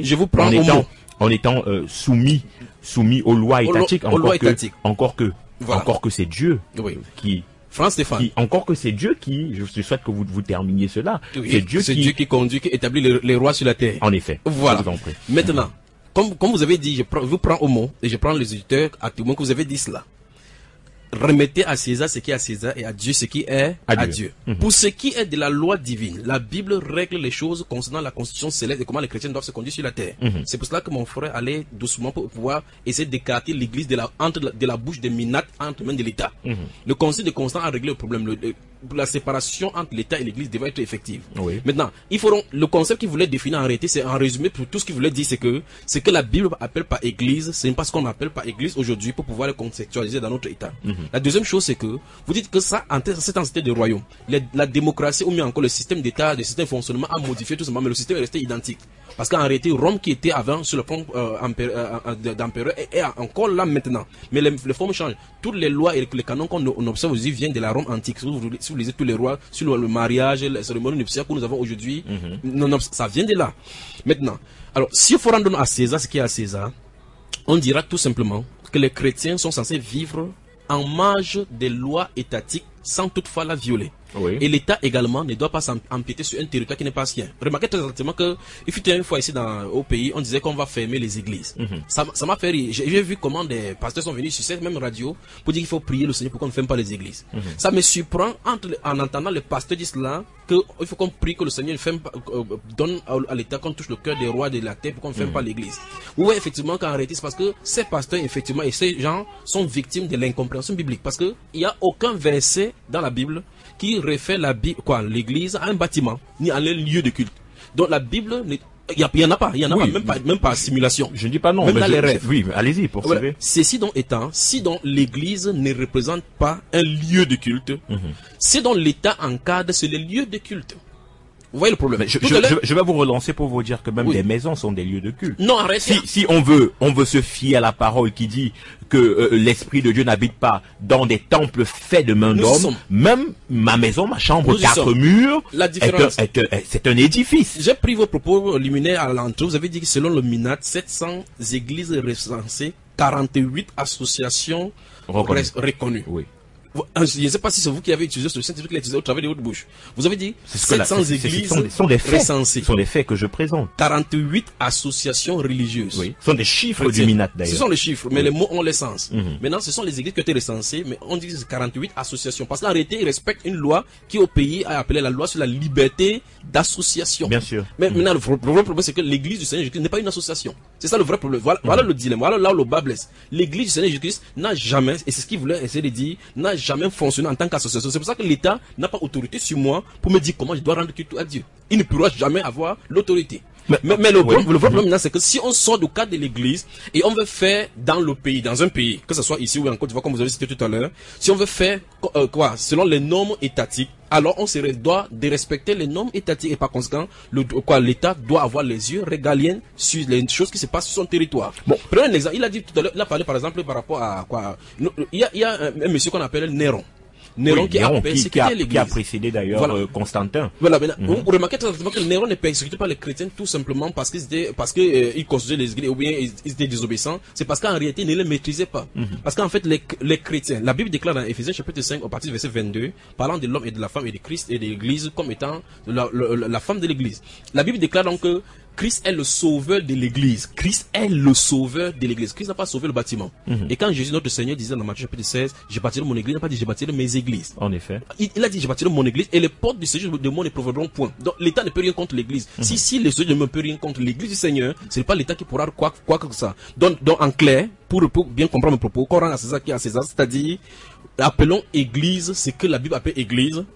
en étant soumis aux lois étatiques, encore que c'est Dieu qui... France Stéphane. Encore que c'est Dieu qui, je souhaite que vous terminiez cela. C'est Dieu qui conduit, qui établit les rois sur la terre. En effet. Voilà. Maintenant, comme vous avez dit, je vous prends au mot et je prends les auditeurs à tout le monde que vous avez dit cela. Remettez à César ce qui est à César et à Dieu ce qui est à Dieu. Pour ce qui est de la loi divine, la Bible règle les choses concernant la constitution céleste et comment les chrétiens doivent se conduire sur la terre. C'est pour cela que mon frère allait doucement pour pouvoir essayer d'écarter l'église de la bouche des minates entre les mains de l'État. Le Concile de Constance a réglé le problème. La séparation entre l'État et l'église devait être effective. Maintenant, le concept qu'il voulait définir en réalité, c'est en résumé pour tout ce qu'il voulait dire, c'est que ce que la Bible appelle par église, ce n'est pas ce qu'on appelle par église aujourd'hui pour pouvoir le conceptualiser dans notre État. La deuxième chose, c'est que vous dites que ça, cette entité de royaume, la démocratie ou mieux encore le système d'État, le système de fonctionnement a modifié tout simplement, mais le système est resté identique. Parce qu'en réalité, Rome qui était avant sur le plan d'empereur est encore là maintenant. Mais les formes changent. Toutes les lois et les canons qu'on observe aujourd'hui viennent de la Rome antique. Si vous lisez tous les rois sur le mariage, les cérémonies nuptiales que nous avons aujourd'hui, ça vient de là. Maintenant, alors s'il faut rendre à César ce qui est à César, on dira tout simplement que les chrétiens sont censés vivre en marge des lois étatiques sans toutefois la violer. Et l'État également ne doit pas s'empiéter sur un territoire qui n'est pas sien. Remarquez très exactement que il fut une fois ici au pays, on disait qu'on va fermer les églises. Ça m'a fait rire. J'ai vu comment des pasteurs sont venus sur cette même radio pour dire qu'il faut prier le Seigneur pour qu'on ne ferme pas les églises. Ça me surprend en entendant les pasteurs dire cela, qu'il faut qu'on prie que le Seigneur donne à l'État qu'on touche le cœur des rois de la terre pour qu'on ne ferme pas l'église. Oui, effectivement, qu'en réalité, c'est parce que ces pasteurs, effectivement, et ces gens sont victimes de l'incompréhension biblique. Parce qu'il n'y a aucun verset dans la Bible qui réfère l'église à un bâtiment, ni à un lieu de culte. Donc la Bible, il n'y en a pas, même pas simulation. Je ne dis pas non, même dans les rêves. Oui, allez-y, poursuivez. Ceci donc étant, si donc l'église ne représente pas un lieu de culte, c'est donc l'État encadre, c'est les lieux de culte. Vous voyez le problème. Je vais vous relancer pour vous dire que même des maisons sont des lieux de culte. Non, arrête. Si on veut se fier à la parole qui dit que l'Esprit de Dieu n'habite pas dans des temples faits de main d'homme, même ma maison, ma chambre, 4 murs, c'est un édifice. J'ai pris vos propos liminaires à l'entrée. Vous avez dit que selon le MINAT, 700 églises recensées, 48 associations reconnues. Oui. Je ne sais pas si c'est vous qui avez utilisé ce scientifique qui l'a utilisé au travers de votre bouche. Vous avez dit 700 églises recensées. Ce sont des faits que je présente. 48 associations religieuses. Oui. Ce sont des chiffres du MINAT d'ailleurs. Ce sont les chiffres, mais les mots ont l'essence. Maintenant, ce sont les églises qui ont été recensées, mais on dit que c'est 48 associations. Parce qu'en réalité, ils respectent une loi qui au pays a appelé la loi sur la liberté d'association. Bien sûr. Mais maintenant, le vrai problème, c'est que l'église du Seigneur Jésus-Christ n'est pas une association. C'est ça le vrai problème. Voilà le dilemme. Voilà là où le bas blesse. L'église du Seigneur Jésus-Christ n'a jamais, et c'est ce qu'il voulait essayer de dire, n'a jamais fonctionné en tant qu'association. C'est pour ça que l'État n'a pas autorité sur moi pour me dire comment je dois rendre culte à Dieu. Il ne pourra jamais avoir l'autorité. Mais le vrai problème, c'est que si on sort du cadre de l'église et on veut faire dans le pays, dans un pays, que ce soit ici ou en Côte d'Ivoire, comme vous avez cité tout à l'heure, si on veut faire selon les normes étatiques, alors on se doit de respecter les normes étatiques et par conséquent, l'État doit avoir les yeux régaliens sur les choses qui se passent sur son territoire. Bon, prenons un exemple. Il a dit tout à l'heure, il a parlé par exemple par rapport à il y a un monsieur qu'on appelle Néron. Néron qui a précédé d'ailleurs Constantin. Voilà, maintenant, vous remarquez très exactement que Néron ne persécutait pas les chrétiens tout simplement parce qu'ils construisaient les églises ou bien ils étaient désobéissants. C'est parce qu'en réalité, ils ne les maîtrisaient pas. Parce qu'en fait, les chrétiens, la Bible déclare dans Éphésiens chapitre 5, au partir du verset 22, parlant de l'homme et de la femme et de Christ et de l'église comme étant la femme de l'église. La Bible déclare donc que Christ est le sauveur de l'église. Christ est le sauveur de l'église. Christ n'a pas sauvé le bâtiment. Et quand Jésus, notre Seigneur, disait dans Matthieu chapitre 16, je bâtirai mon église, il n'a pas dit je bâtirai mes églises. En effet. Il a dit je bâtirai mon église et les portes du séjour de moi ne provoqueront point. Donc l'État ne peut rien contre l'église. Si le Seigneur ne peut rien contre l'église du Seigneur, ce n'est pas l'État qui pourra quoi que ça. Donc en clair, pour bien comprendre mes propos, qu'on rend à César qui est à César, c'est-à-dire appelons église ce que la Bible appelle église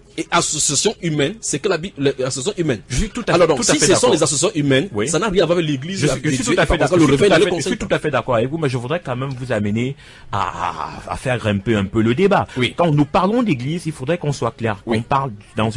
et association humaine, c'est que l'association humaine. Je suis tout à Alors fait, donc, tout à si fait ce sont d'accord. les associations humaines, Oui. ça n'a rien à voir avec l'église. Je suis tout à fait d'accord. Je suis tout à fait d'accord avec vous, mais je voudrais quand même vous amener à faire grimper un peu le débat. Oui. Quand nous parlons d'église, il faudrait qu'on soit clair. Oui. On parle dans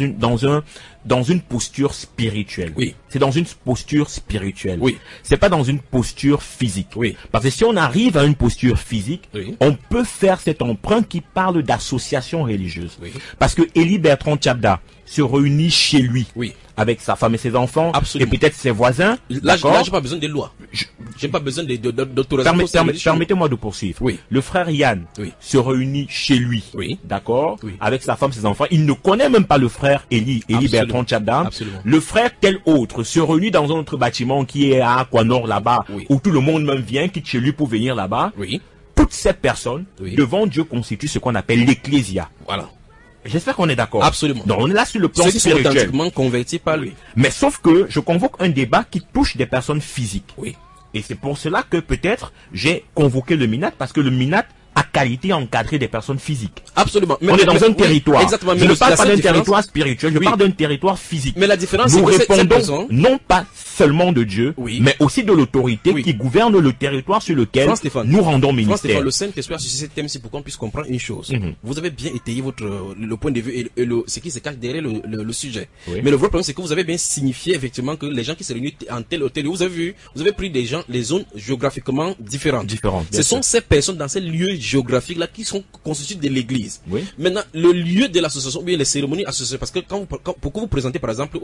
une posture spirituelle. Oui. C'est dans une posture spirituelle. Oui. C'est pas dans une posture physique. Oui. Parce que si on arrive à une posture physique, Oui. on peut faire cet emprunt qui parle d'association religieuse. Oui. Parce que Élie Bertrand Tchabda se réunit chez lui. Oui. Avec sa femme et ses enfants. Absolument. Et peut-être ses voisins. Là, D'accord. j'ai pas besoin des lois. J'ai pas besoin d'autorisation. Permettez-moi de poursuivre. Oui. Le frère Yann Oui. se réunit chez lui. Oui. D'accord. Oui. Avec sa femme, ses enfants. Il ne connaît même pas le frère Élie Absolument. Bertrand Tchabda. Absolument. Le frère tel autre se réunit dans un autre bâtiment qui est à Aquanor là-bas, Oui. où tout le monde même vient, quitte chez lui pour venir là-bas. Oui. Toutes ces personnes, Oui. devant Dieu, constituent ce qu'on appelle l'ecclésia. Voilà. J'espère qu'on est d'accord. Absolument. Donc on est là sur le plan Ceux qui sont spirituel. authentiquement convertis par lui. Mais sauf que je convoque un débat qui touche des personnes physiques. Oui. Et c'est pour cela que peut-être j'ai convoqué le MINAT, parce que le MINAT a qualité à encadrer des personnes physiques. Absolument. On est dans un territoire. Exactement. Je ne parle pas d'un différence- territoire spirituel, je Oui. parle d'un territoire physique. Mais la différence, Nous c'est que cette répondons personne, non pas seulement de Dieu, Oui. mais aussi de l'autorité Oui. qui gouverne le territoire sur lequel Franck Stéphane. nous rendons Franck ministère. Stéphane, le Saint-Esprit a suscité ce thème, c'est pour qu'on puisse comprendre une chose. Mhm. Vous avez bien étayé le point de vue et ce qui se cache derrière le sujet. Oui. Mais le vrai problème, c'est que vous avez bien signifié effectivement que les gens qui se réunissent en tel ou tel lieu, vous avez pris des gens, les zones géographiquement différentes. Différentes, bien Ce sont sûr. ces personnes dans ces lieux géographiques-là qui sont constitués de l'église. Oui. Maintenant, le lieu de l'association, ou bien les cérémonies associées, parce que pour que vous présentez par exemple,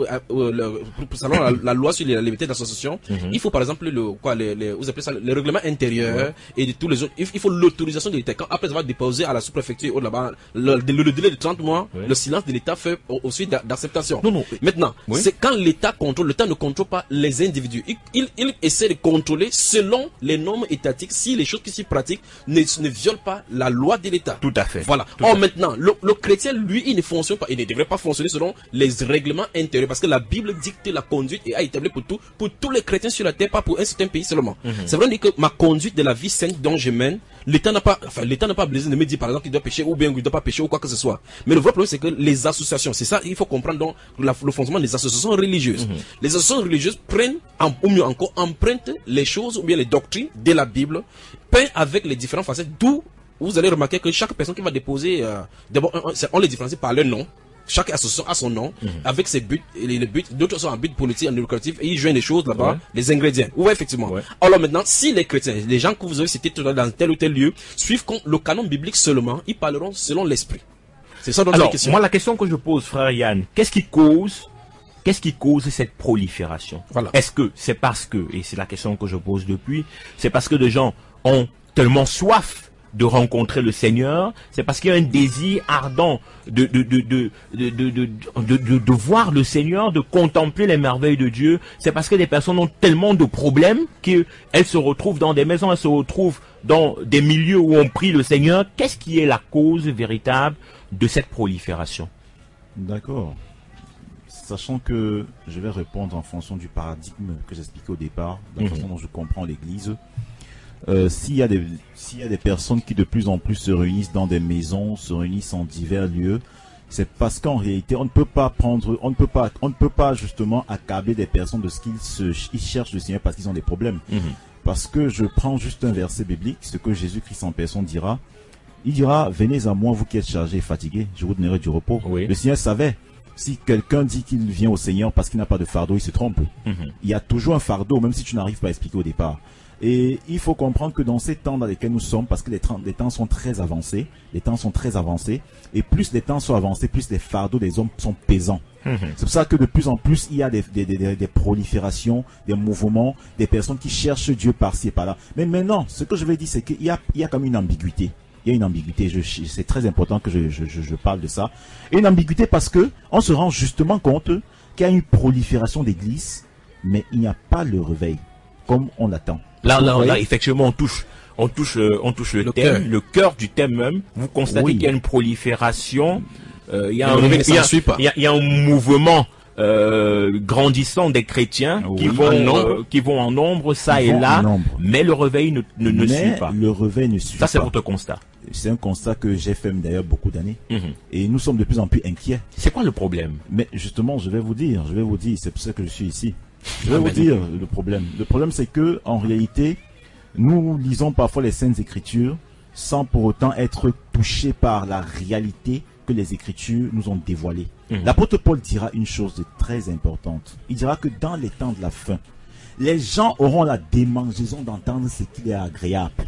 selon la loi sur les libertés d'association, il faut par exemple vous appelez ça le règlement intérieur et de tous les autres. Il faut l'autorisation de l'État. Après avoir déposé à la sous-préfecture là-bas le délai de 30 mois, Oui. le silence de l'État fait aussi d'acceptation. Non, non. Maintenant, Oui. c'est quand l'État contrôle, l'État ne contrôle pas les individus. Il essaie de contrôler selon les normes étatiques si les choses qui s'y pratiquent ne violent pas la loi de l'État. Tout à fait. Voilà. Tout à Or fait. maintenant, le chrétien, lui, il ne fonctionne pas, il ne devrait pas fonctionner selon les règlements intérieurs, parce que la Bible dicte la conduite et a établi pour tous les chrétiens sur la terre, pas pour un certain pays seulement. C'est vrai que ma conduite de la vie sainte dont je mène, l'État n'a pas besoin de me dire par exemple qu'il doit pécher ou bien qu'il ne doit pas pécher ou quoi que ce soit. Mais le vrai problème, c'est que les associations, c'est ça, il faut comprendre donc le fonctionnement des associations religieuses. Les associations religieuses prennent, ou mieux encore, empruntent les choses ou bien les doctrines de la Bible, peignent avec les différentes facettes, d'où vous allez remarquer que chaque personne qui va déposer, d'abord, on les différencie par leur nom. Chaque association a son nom, avec ses buts, et les buts, d'autres sont en but politique, en lucratif, et ils joignent les choses là-bas, Ouais. les ingrédients. Oui, effectivement. Ouais. Alors maintenant, si les chrétiens, les gens que vous avez cités dans tel ou tel lieu, suivent le canon biblique seulement, ils parleront selon l'esprit. C'est ça donc la Alors, question. moi, la question que je pose, frère Yann, qu'est-ce qui cause cette prolifération? Voilà. Est-ce que c'est parce que, et c'est la question que je pose depuis, c'est parce que des gens ont tellement soif de rencontrer le Seigneur, c'est parce qu'il y a un désir ardent de voir le Seigneur, de contempler les merveilles de Dieu, c'est parce que les personnes ont tellement de problèmes qu'elles se retrouvent dans des maisons, elles se retrouvent dans des milieux où on prie le Seigneur. Qu'est-ce qui est la cause véritable de cette prolifération? D'accord. Sachant que je vais répondre en fonction du paradigme que j'expliquais au départ, de la façon dont je comprends l'Église. S'il y a des personnes qui de plus en plus se réunissent dans des maisons, se réunissent en divers lieux, c'est parce qu'en réalité on ne peut pas justement accabler des personnes de ce qu'ils cherchent le Seigneur parce qu'ils ont des problèmes. Parce que je prends juste un verset biblique, ce que Jésus-Christ en personne dira. Il dira: venez à moi, vous qui êtes chargés et fatigués, je vous donnerai du repos. Oui. Le Seigneur savait. Si quelqu'un dit qu'il vient au Seigneur parce qu'il n'a pas de fardeau, il se trompe. Il y a toujours un fardeau, même si tu n'arrives pas à expliquer au départ. Et il faut comprendre que dans ces temps dans lesquels nous sommes, parce que les temps sont très avancés, et plus les temps sont avancés, plus les fardeaux des hommes sont pesants. C'est pour ça que de plus en plus, il y a des proliférations, des mouvements, des personnes qui cherchent Dieu par-ci et par-là. Mais maintenant, ce que je vais dire, c'est qu'il y a quand même une ambiguïté. Il y a une ambiguïté, c'est très important que je parle de ça. Et une ambiguïté parce que on se rend justement compte qu'il y a une prolifération d'églises, mais il n'y a pas le réveil, comme on l'attend. Là, effectivement, on touche le thème, le cœur du thème même. Vous constatez qu'il y a une prolifération, il y a un mouvement grandissant des chrétiens qui vont en nombre, ça et là, mais le réveil ne suit pas. Le réveil ne suit pas. Ça, c'est votre constat. c'est un constat que j'ai fait d'ailleurs beaucoup d'années. Et nous sommes de plus en plus inquiets. C'est quoi le problème? Mais justement, je vais vous dire, c'est pour ça que je suis ici. Je vais vous dire le problème. Le problème, c'est que, en réalité, nous lisons parfois les Saintes Écritures sans pour autant être touchés par la réalité que les Écritures nous ont dévoilée. L'apôtre Paul dira une chose de très importante. Il dira que dans les temps de la fin, les gens auront la démangeaison d'entendre ce qui est agréable.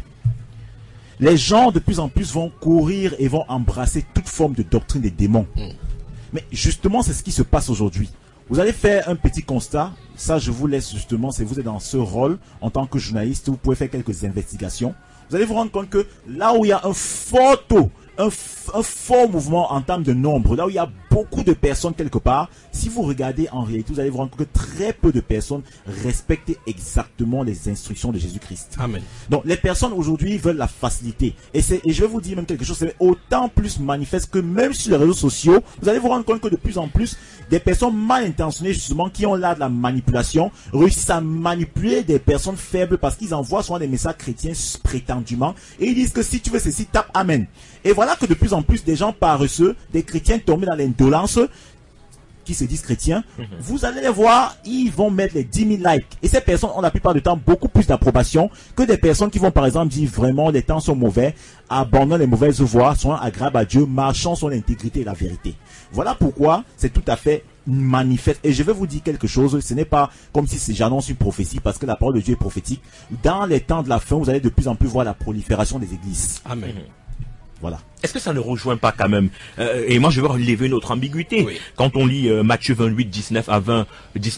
Les gens de plus en plus vont courir et vont embrasser toute forme de doctrine des démons. Mais justement, c'est ce qui se passe aujourd'hui. Vous allez faire un petit constat. Ça, je vous laisse justement, si vous êtes dans ce rôle en tant que journaliste, vous pouvez faire quelques investigations. Vous allez vous rendre compte que là où il y a un fort taux, un fort mouvement en termes de nombre, là où il y a beaucoup de personnes quelque part, si vous regardez en réalité, vous allez vous rendre compte que très peu de personnes respectent exactement les instructions de Jésus-Christ. Amen. Donc les personnes aujourd'hui veulent la facilité. Et je vais vous dire même quelque chose, c'est autant plus manifeste que même sur les réseaux sociaux, vous allez vous rendre compte que de plus en plus, des personnes mal intentionnées justement, qui ont l'art de la manipulation, réussissent à manipuler des personnes faibles parce qu'ils envoient souvent des messages chrétiens prétendument, et ils disent que si tu veux ceci, tape Amen. Et voilà que de plus en plus des gens paresseux, des chrétiens tombés dans l'indolence, qui se disent chrétiens, vous allez les voir, ils vont mettre les 10 000 likes. Et ces personnes ont la plupart du temps beaucoup plus d'approbation que des personnes qui vont par exemple dire vraiment les temps sont mauvais, abandonnons les mauvaises voies, soyons agréables à Dieu, marchons sur l'intégrité et la vérité. Voilà pourquoi c'est tout à fait manifeste. Et je vais vous dire quelque chose, ce n'est pas comme si j'annonce une prophétie, parce que la parole de Dieu est prophétique. Dans les temps de la fin, vous allez de plus en plus voir la prolifération des églises. Amen. Voilà. Est-ce que ça ne rejoint pas quand même et moi je veux relever une autre ambiguïté. Oui. Quand on lit Matthieu 28, 19 à 20,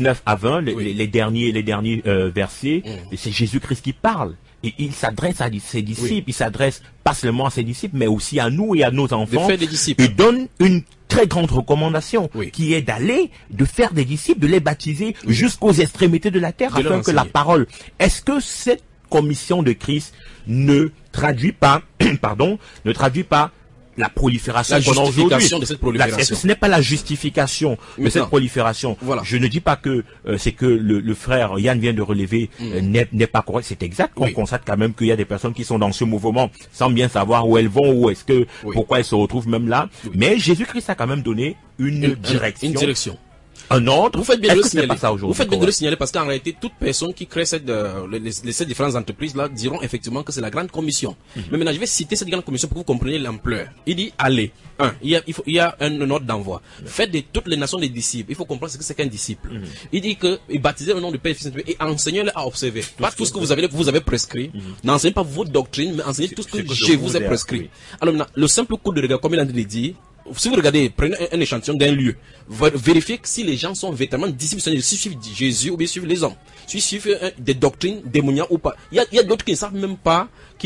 les derniers versets, c'est Jésus-Christ qui parle. Et il s'adresse à ses disciples, il s'adresse pas seulement à ses disciples, mais aussi à nous et à nos enfants. De faire des disciples. Il donne une très grande recommandation qui est de faire des disciples, de les baptiser jusqu'aux extrémités de la terre, afin que la parole. Est-ce que cette commission de Christ ne traduit pas, la prolifération la justification de cette prolifération. Ce n'est pas la justification de cette prolifération. Voilà. Je ne dis pas que c'est que le frère Yann vient de relever n'est pas correct. C'est exact qu'on constate quand même qu'il y a des personnes qui sont dans ce mouvement sans bien savoir où elles vont, ou est-ce que pourquoi elles se retrouvent même là. Mais Jésus-Christ a quand même donné une direction. Un autre. Vous faites bien de le signaler. Vous faites bien de le signaler parce qu'en réalité, toute personne qui crée ces différentes entreprises là diront effectivement que c'est la grande commission. Mais maintenant, je vais citer cette grande commission pour que vous compreniez l'ampleur. Il dit allez. Il y a un ordre d'envoi. Faites de toutes les nations des disciples. Il faut comprendre ce que c'est qu'un disciple. Il dit que baptisez le nom du Père et Fils et enseignez-le à observer. Pas tout ce que vous avez prescrit. N'enseignez pas votre doctrine, mais enseignez tout ce que je vous ai prescrit. Alors maintenant, le simple coup de regard, comme il a dit, si vous regardez, prenez un échantillon d'un lieu, vérifiez si les gens sont véritablement disciples, si suivent Jésus ou bien suivent les hommes, si suivent des doctrines démoniaques ou pas. Il y a d'autres qui ne savent même pas,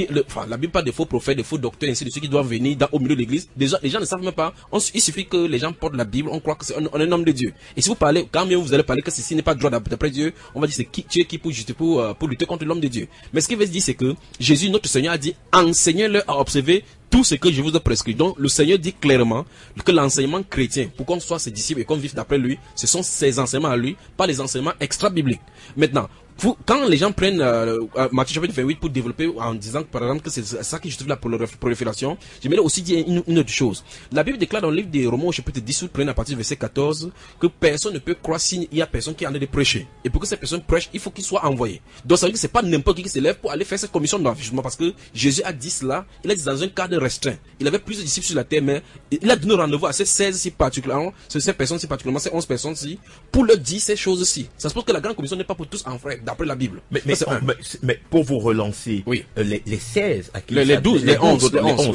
la Bible parle des faux prophètes, des faux docteurs, ainsi de suite, qui doivent venir au milieu de l'église. Les gens ne savent même pas. Il suffit que les gens portent la Bible, on croit que c'est un homme de Dieu. Et si vous parlez, quand même vous allez parler que ceci n'est pas droit d'après Dieu, on va dire c'est tu es qui pour lutter contre l'homme de Dieu. Mais ce qu'il veut dire, c'est que Jésus, notre Seigneur, a dit, enseignez-le à observer tout ce que je vous ai prescrit. Donc, le Seigneur dit clairement que l'enseignement chrétien, pour qu'on soit ses disciples et qu'on vive d'après lui, ce sont ses enseignements à lui, pas les enseignements extra-bibliques. Maintenant, quand les gens prennent Matthieu chapitre 28 pour développer en disant par exemple que c'est ça qui justifie la prolifération, j'aimerais aussi dire une autre chose. La Bible déclare dans le livre des Romains au chapitre 10, prenez à partir du verset 14, que personne ne peut croire s'il y a personne qui en est de prêcher. Et pour que cette personne prêche, il faut qu'il soit envoyé. Donc ça veut dire que c'est pas n'importe qui se lève pour aller faire cette commission d'enrichissement, parce que Jésus a dit cela, il a dit dans un cadre restreint. Il avait plusieurs disciples sur la terre, mais il a donné rendez-vous à ces 16 si particulièrement, ces personnes si particulièrement, ces 11 personnes ci, pour leur dire ces choses-ci. Ça se pose que la grande commission n'est pas pour tous en frère, d'après la Bible. Mais pour vous relancer, les 16 à qui les 12, les 11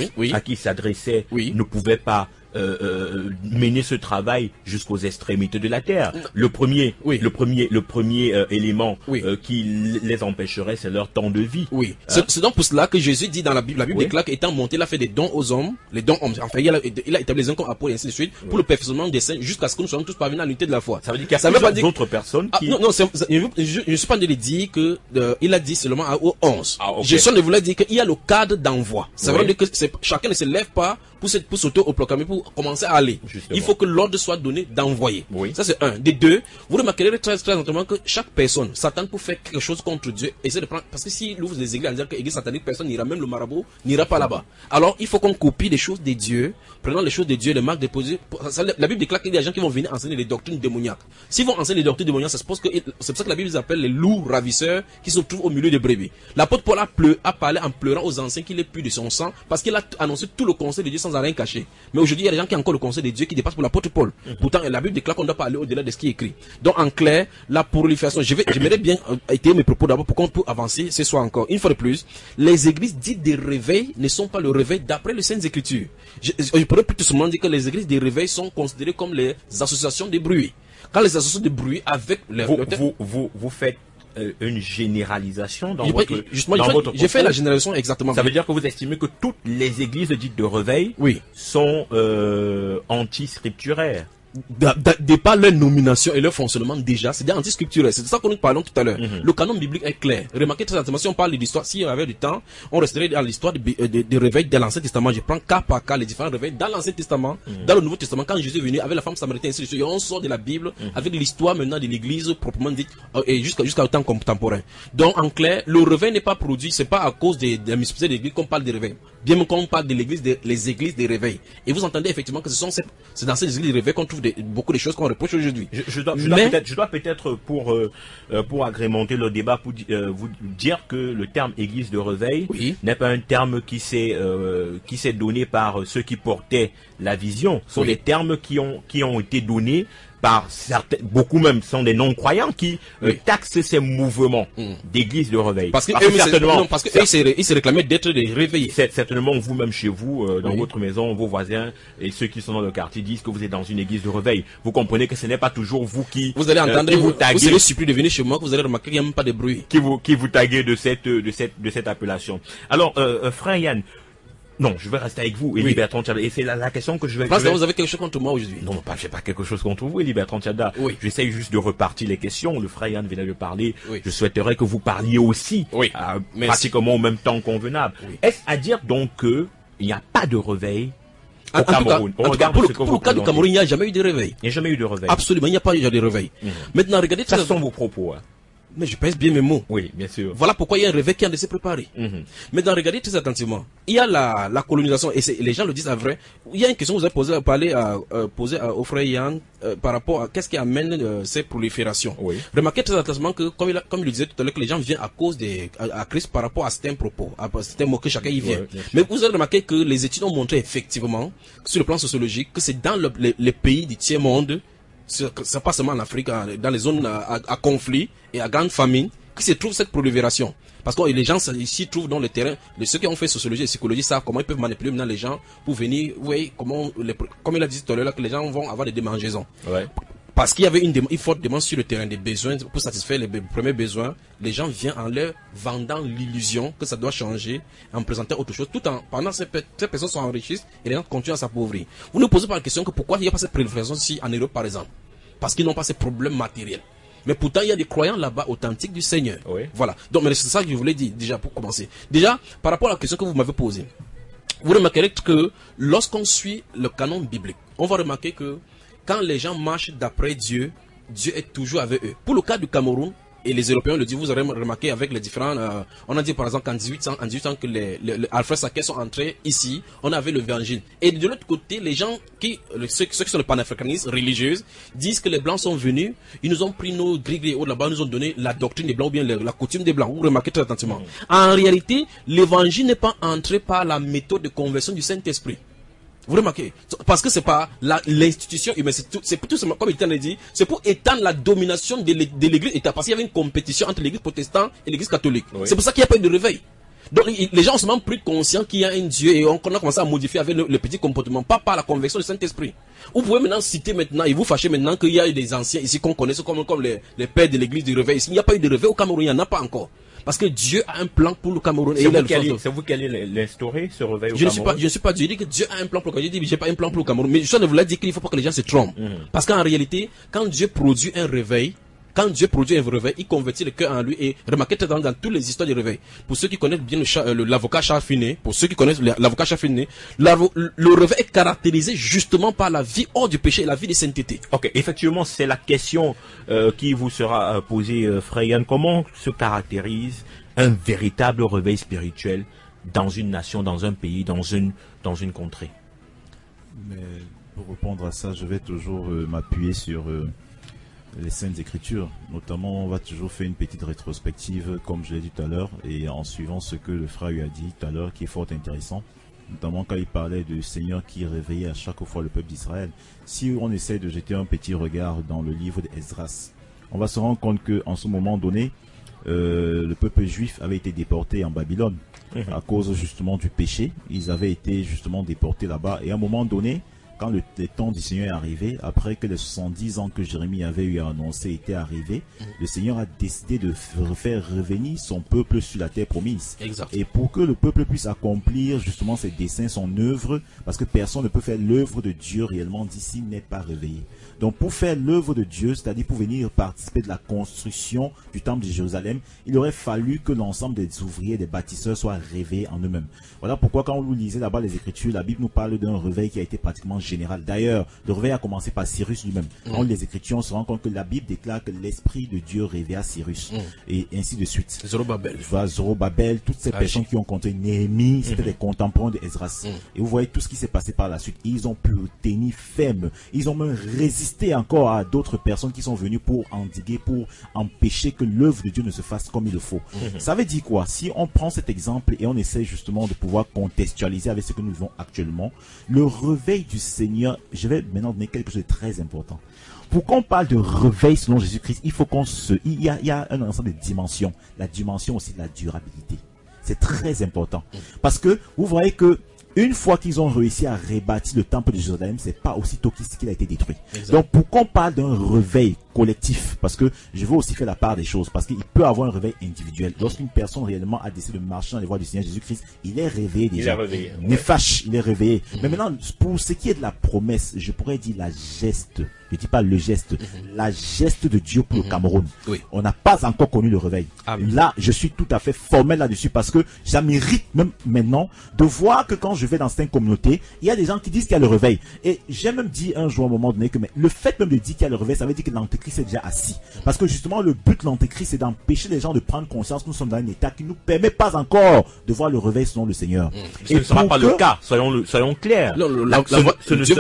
à qui s'adressait ne pouvaient pas mener ce travail jusqu'aux extrémités de la terre. Le premier élément qui les empêcherait, c'est leur temps de vie. C'est donc pour cela que Jésus dit dans la Bible déclare qu'étant monté, il a fait des dons aux hommes, les dons hommes. Enfin, il a établi les uns comme apôtres et ainsi de suite pour le perfectionnement des saints jusqu'à ce que nous soyons tous parvenus à l'unité de la foi. Ça veut dire qu'il y a plusieurs d'autres personnes qui... Non, je ne suis pas en train de dire que il a dit seulement aux 11. Je suis en train de vous dire qu'il y a le cadre d'envoi. Ça veut dire que chacun ne se lève pas pour s'auto-proclamer, pour commencer à aller. Justement. Il faut que l'ordre soit donné d'envoyer. Oui. Ça, c'est un. Des deux, vous remarquerez très naturellement que chaque personne, Satan, pour faire quelque chose contre Dieu, essaie de prendre, parce que s'il ouvre les églises, à dire que l'église satanique, personne n'ira, même le marabout n'ira pas là-bas. Alors, il faut qu'on copie les choses de Dieu, prenant les choses de Dieu, les marques déposées. La Bible déclare qu'il y a des gens qui vont venir enseigner les doctrines démoniaques. S'ils vont enseigner les doctrines démoniaques, c'est pour ça que la Bible les appelle les loups ravisseurs qui se trouvent au milieu des brebis. L'apôtre Paul a parlé en pleurant aux anciens qu'il est plus de son sang, parce qu'il a annoncé tout le conseil de Dieu sans rien cacher. Mais aujourd'hui, il y a des gens qui ont encore le conseil de Dieu qui dépasse pour l'apôtre Paul. Pourtant, la Bible déclare qu'on doit pas aller au-delà de ce qui est écrit. Donc, en clair, la prolifération, j'aimerais bien étayer mes propos d'abord pour qu'on puisse avancer ce soir encore. Une fois de plus, les églises dites des réveils ne sont pas le réveil d'après les Saintes Écritures. Je pourrais plutôt seulement dire que les églises des réveils sont considérées comme les associations de bruit. Quand les associations de bruit avec vous faites une généralisation dans votre j'ai fait la généralisation exactement. Ça veut dire que vous estimez que toutes les églises dites de réveil sont anti-scripturaires. De par leur nomination et leur fonctionnement déjà, c'est des anti-scripturaires. C'est de ça que nous parlons tout à l'heure. Le canon biblique est clair. Remarquez très attentivement, si on parle de l'histoire, s'il y avait du temps, on resterait dans l'histoire des réveils de l'Ancien Testament. Je prends cas par cas les différents réveils dans l'Ancien Testament, dans le Nouveau Testament, quand Jésus est venu avec la femme samaritaine, et on sort de la Bible avec l'histoire maintenant de l'église proprement dite, et jusqu'au temps contemporain. Donc, en clair, le réveil n'est pas produit, c'est pas à cause des mystifications de l'église qu'on parle des réveils. Bien qu'on parle de l'église, les églises des réveils. Et vous entendez effectivement que c'est dans ces églises des réveils qu'on trouve beaucoup de choses qu'on reproche aujourd'hui. Je dois peut-être pour agrémenter le débat, pour vous dire que le terme église de réveil n'est pas un terme qui s'est donné par ceux qui portaient la vision. Ce sont des termes qui ont été donnés par certains, beaucoup même sont des non-croyants qui taxent ces mouvements d'église de réveil. Parce que ils se réclamaient d'être des réveillés. Certainement, vous-même chez vous, dans votre maison, vos voisins et ceux qui sont dans le quartier disent que vous êtes dans une église de réveil. Vous comprenez que ce n'est pas toujours vous qui vous allez entendre, vous serez supplié de venir chez moi, que vous allez remarquer qu'il n'y a même pas de bruit. Qui vous taguez de cette appellation. Alors, frère Yann, non, je vais rester avec vous, Élie Bertrand Tchada. Et c'est la question que je vais... Vous avez quelque chose contre moi aujourd'hui? Non, je n'ai pas quelque chose contre vous, Élie Bertrand Tchada. J'essaye juste de repartir les questions. Le frère Yann venait de parler. Je souhaiterais que vous parliez aussi, pratiquement au même temps convenable. Est-ce à dire donc qu'il n'y a pas de réveil au Cameroun? Pour le cas du Cameroun, il n'y a jamais eu de réveil. Il n'y a jamais eu de réveil. Absolument, il n'y a pas eu de réveil. Maintenant, regardez... Ça sont vos propos, hein. Mais je pèse bien mes mots. Oui, bien sûr. Voilà pourquoi il y a un réveil qui a de se préparer. Maintenant, regardez très attentivement. Il y a la colonisation, et les gens le disent à vrai. Il y a une question que vous avez posée au frère Yann par rapport à qu'est-ce qui amène ces proliférations. Remarquez très attentivement que, comme il le disait tout à l'heure, que les gens viennent à cause à Christ par rapport à certains propos, à certains mots que chacun y vient. Mais vous avez remarqué que les études ont montré effectivement, sur le plan sociologique, que c'est dans les pays du tiers monde, c'est pas seulement en Afrique, dans les zones à conflit et à grande famine, que se trouve cette prolifération. Parce que les gens ici trouvent dans le terrain, ceux qui ont fait sociologie et psychologie savent comment ils peuvent manipuler maintenant les gens pour venir, comme il a dit tout à l'heure, que les gens vont avoir des démangeaisons. Parce qu'il y avait une forte demande sur le terrain des besoins, pour satisfaire les premiers besoins, les gens viennent en leur vendant l'illusion que ça doit changer, en présentant autre chose, tout en, pendant ces personnes s'enrichissent et les gens continuent à s'appauvrir. Vous nous posez pas la question que pourquoi il n'y a pas cette prolifération ici en Europe par exemple? Parce qu'ils n'ont pas ces problèmes matériels. Mais pourtant, il y a des croyants là-bas authentiques du Seigneur. Voilà. Donc, mais c'est ça que je voulais dire, déjà, pour commencer. Déjà, par rapport à la question que vous m'avez posée, vous remarquerez que lorsqu'on suit le canon biblique, on va remarquer que quand les gens marchent d'après Dieu, Dieu est toujours avec eux. Pour le cas du Cameroun, et les Européens le disent, vous aurez remarqué avec les différents... on a dit par exemple qu'en 1800 que les Alfred Saké sont entrés ici, on avait l'évangile. Et de l'autre côté, les gens ceux qui sont les panafricanistes religieuses, disent que les Blancs sont venus, ils nous ont pris nos gris-gris là-bas, ils nous ont donné la doctrine des Blancs ou bien la coutume des Blancs. Vous remarquez très attentivement. En réalité, l'évangile n'est pas entré par la méthode de conversion du Saint-Esprit. Vous remarquez? Parce que c'est pas l'institution humaine, c'est tout simplement, comme il dit, c'est pour étendre la domination de l'église état. Parce qu'il y avait une compétition entre l'église protestante et l'église catholique. C'est pour ça qu'il n'y a pas eu de réveil. Donc, les gens ont seulement pris conscience qu'il y a un Dieu et on a commencé à modifier avec le petit comportement, pas par la conversion du Saint-Esprit. Vous pouvez maintenant citer maintenant, et vous fâchez maintenant qu'il y a des anciens ici qu'on connaît, comme les pères de l'église du réveil. Il n'y a pas eu de réveil au Cameroun, il n'y en a pas encore. Parce que Dieu a un plan pour le Cameroun. C'est vous qui allez l'instaurer, ce réveil au Cameroun? Je ne suis pas Dieu. Je dis que Dieu a un plan pour le Cameroun. Je dis que j'ai pas un plan pour le Cameroun. Mais je ne voulais dire qu'il ne faut pas que les gens se trompent. Parce qu'en réalité, quand Dieu produit un réveil, quand Dieu produit un réveil, il convertit le cœur en lui. Et remarquez dans toutes les histoires du réveil. Pour ceux qui connaissent bien l'avocat Charles Finney, le réveil est caractérisé justement par la vie hors du péché et la vie de sainteté. Ok, effectivement, c'est la question qui vous sera posée, Frère Yann. Comment se caractérise un véritable réveil spirituel dans une nation, dans un pays, dans une contrée? Mais pour répondre à ça, je vais toujours m'appuyer sur les Saintes Écritures. Notamment, on va toujours faire une petite rétrospective, comme je l'ai dit tout à l'heure, et en suivant ce que le frère lui a dit tout à l'heure, qui est fort intéressant. Notamment quand il parlait du Seigneur qui réveillait à chaque fois le peuple d'Israël. Si on essaie de jeter un petit regard dans le livre d'Esdras, on va se rendre compte qu'en ce moment donné, le peuple juif avait été déporté en Babylone à cause justement du péché. Ils avaient été justement déportés là-bas, et à un moment donné, quand le temps du Seigneur est arrivé, après que les 70 ans que Jérémie avait eu à annoncer étaient arrivés, le Seigneur a décidé de faire revenir son peuple sur la terre promise. Exact. Et pour que le peuple puisse accomplir justement ses desseins, son œuvre, parce que personne ne peut faire l'œuvre de Dieu réellement d'ici n'est pas réveillé. Donc pour faire l'œuvre de Dieu, c'est-à-dire pour venir participer de la construction du temple de Jérusalem, il aurait fallu que l'ensemble des ouvriers, des bâtisseurs soient réveillés en eux-mêmes. Voilà pourquoi quand vous lisez là-bas les Écritures, la Bible nous parle d'un réveil qui a été pratiquement général. D'ailleurs, le réveil a commencé par Cyrus lui-même. Quand les Écritures, on se rend compte que la Bible déclare que l'Esprit de Dieu réveilla Cyrus. Et ainsi de suite. Zorobabel, toutes ces personnes qui ont compté Néhémie, c'était des contemporains d'Esdras. Et vous voyez tout ce qui s'est passé par la suite. Ils ont pu tenir ferme. Ils ont même résisté encore à d'autres personnes qui sont venues pour endiguer, pour empêcher que l'œuvre de Dieu ne se fasse comme il le faut. Ça veut dire quoi? Si on prend cet exemple et on essaie justement de pouvoir contextualiser avec ce que nous vivons actuellement, le réveil du Seigneur, je vais maintenant donner quelque chose de très important. Pour qu'on parle de réveil selon Jésus-Christ, il faut il y a un ensemble de dimensions. La dimension aussi de la durabilité. C'est très important. Parce que vous voyez que une fois qu'ils ont réussi à rebâtir le temple de Jérusalem, c'est pas aussitôt qu'il a été détruit. Exact. Donc, pour qu'on parle d'un réveil collectif, parce que je veux aussi faire la part des choses, parce qu'il peut avoir un réveil individuel. Lorsqu'une personne réellement a décidé de marcher dans les voies du Seigneur Jésus-Christ, il est réveillé déjà. Il est réveillé. Néfache, il est réveillé. Mais maintenant, pour ce qui est de la promesse, je pourrais dire la geste. Je dis pas le geste, la geste de Dieu pour le Cameroun. Oui. On n'a pas encore connu le réveil. Là, je suis tout à fait formel là-dessus parce que ça m'irrite même maintenant de voir que quand je vais dans certaines communautés, il y a des gens qui disent qu'il y a le réveil. Et j'ai même dit un jour à un moment donné que le fait même de dire qu'il y a le réveil, ça veut dire que l'antéchrist est déjà assis. Parce que justement, le but de l'antéchrist, c'est d'empêcher les gens de prendre conscience que nous sommes dans un état qui ne nous permet pas encore de voir le réveil selon le Seigneur. Ce ne sera pas le cas, soyons clairs. Ce ne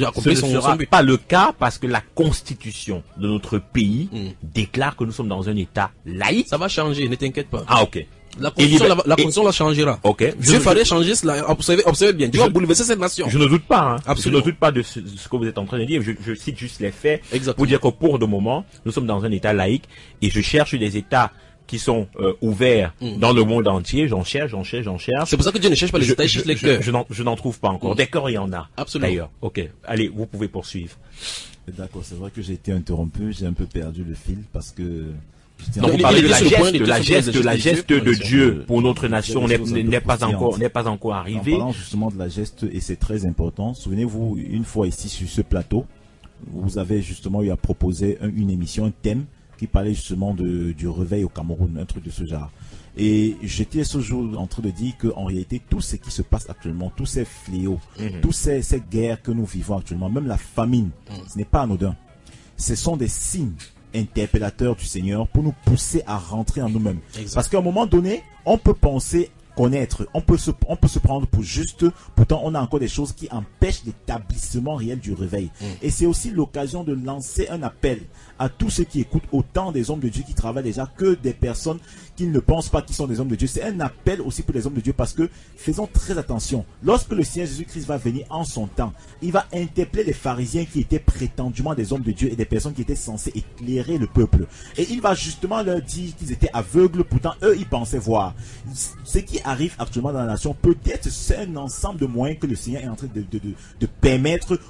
sera pas le cas parce que la constitution de notre pays déclare que nous sommes dans un état laïque. Ça va changer, ne t'inquiète pas. Ah, ok. La constitution la changera. Ok. Dieu fallait changer cela. Observez bien. Dieu va bouleverser cette nation. Je ne doute pas. Absolument. Je ne doute pas de ce que vous êtes en train de dire. Je cite juste les faits. Exactement. Pour dire qu'au cours de moment, nous sommes dans un état laïque et je cherche des états qui sont ouverts dans le monde entier. J'en cherche. C'est pour ça que Dieu ne cherche pas les états, il cherche les cœurs. Je n'en trouve pas encore. Des cœurs, il y en a. Absolument. D'ailleurs. Ok. Allez, vous pouvez poursuivre. D'accord, c'est vrai que j'ai été interrompu, j'ai un peu perdu le fil parce que... Donc, on parlait de la geste de Dieu pour notre nation n'est pas encore arrivé. En parlant justement de la geste, et c'est très important, souvenez-vous, une fois ici sur ce plateau, vous avez justement eu à proposer une émission, un thème qui parlait justement du réveil au Cameroun, un truc de ce genre. Et j'étais ce jour en train de dire qu'en réalité, tout ce qui se passe actuellement, tous ces fléaux, toutes ces guerres que nous vivons actuellement, même la famine, ce n'est pas anodin. Ce sont des signes interpellateurs du Seigneur pour nous pousser à rentrer en nous-mêmes. Parce qu'à un moment donné, on peut penser connaître, on peut se prendre pour juste, pourtant on a encore des choses qui empêchent l'établissement réel du réveil. Et c'est aussi l'occasion de lancer un appel à tous ceux qui écoutent, autant des hommes de Dieu qui travaillent déjà que des personnes qui ne pensent pas qu'ils sont des hommes de Dieu. C'est un appel aussi pour les hommes de Dieu parce que faisons très attention. Lorsque le Seigneur Jésus-Christ va venir en son temps, il va interpeller les pharisiens qui étaient prétendument des hommes de Dieu et des personnes qui étaient censées éclairer le peuple. Et il va justement leur dire qu'ils étaient aveugles, pourtant eux ils pensaient voir. Ce qui arrive actuellement dans la nation, peut-être c'est un ensemble de moyens que le Seigneur est en train de permettre pour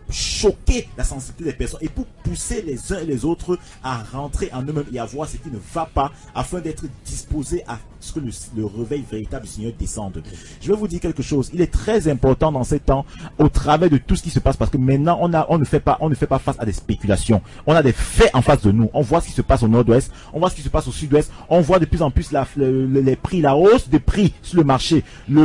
choquer la sensibilité des personnes et pour pousser les uns et les autres à rentrer en eux-mêmes et à voir ce qui ne va pas afin d'être disposés à ce que le réveil véritable du Seigneur descende. Je vais vous dire quelque chose. Il est très important dans ces temps, au travers de tout ce qui se passe, parce que maintenant on ne fait pas face à des spéculations. On a des faits en face de nous. On voit ce qui se passe au nord-ouest, on voit ce qui se passe au sud-ouest. On voit de plus en plus les prix, la hausse des prix sur le marché.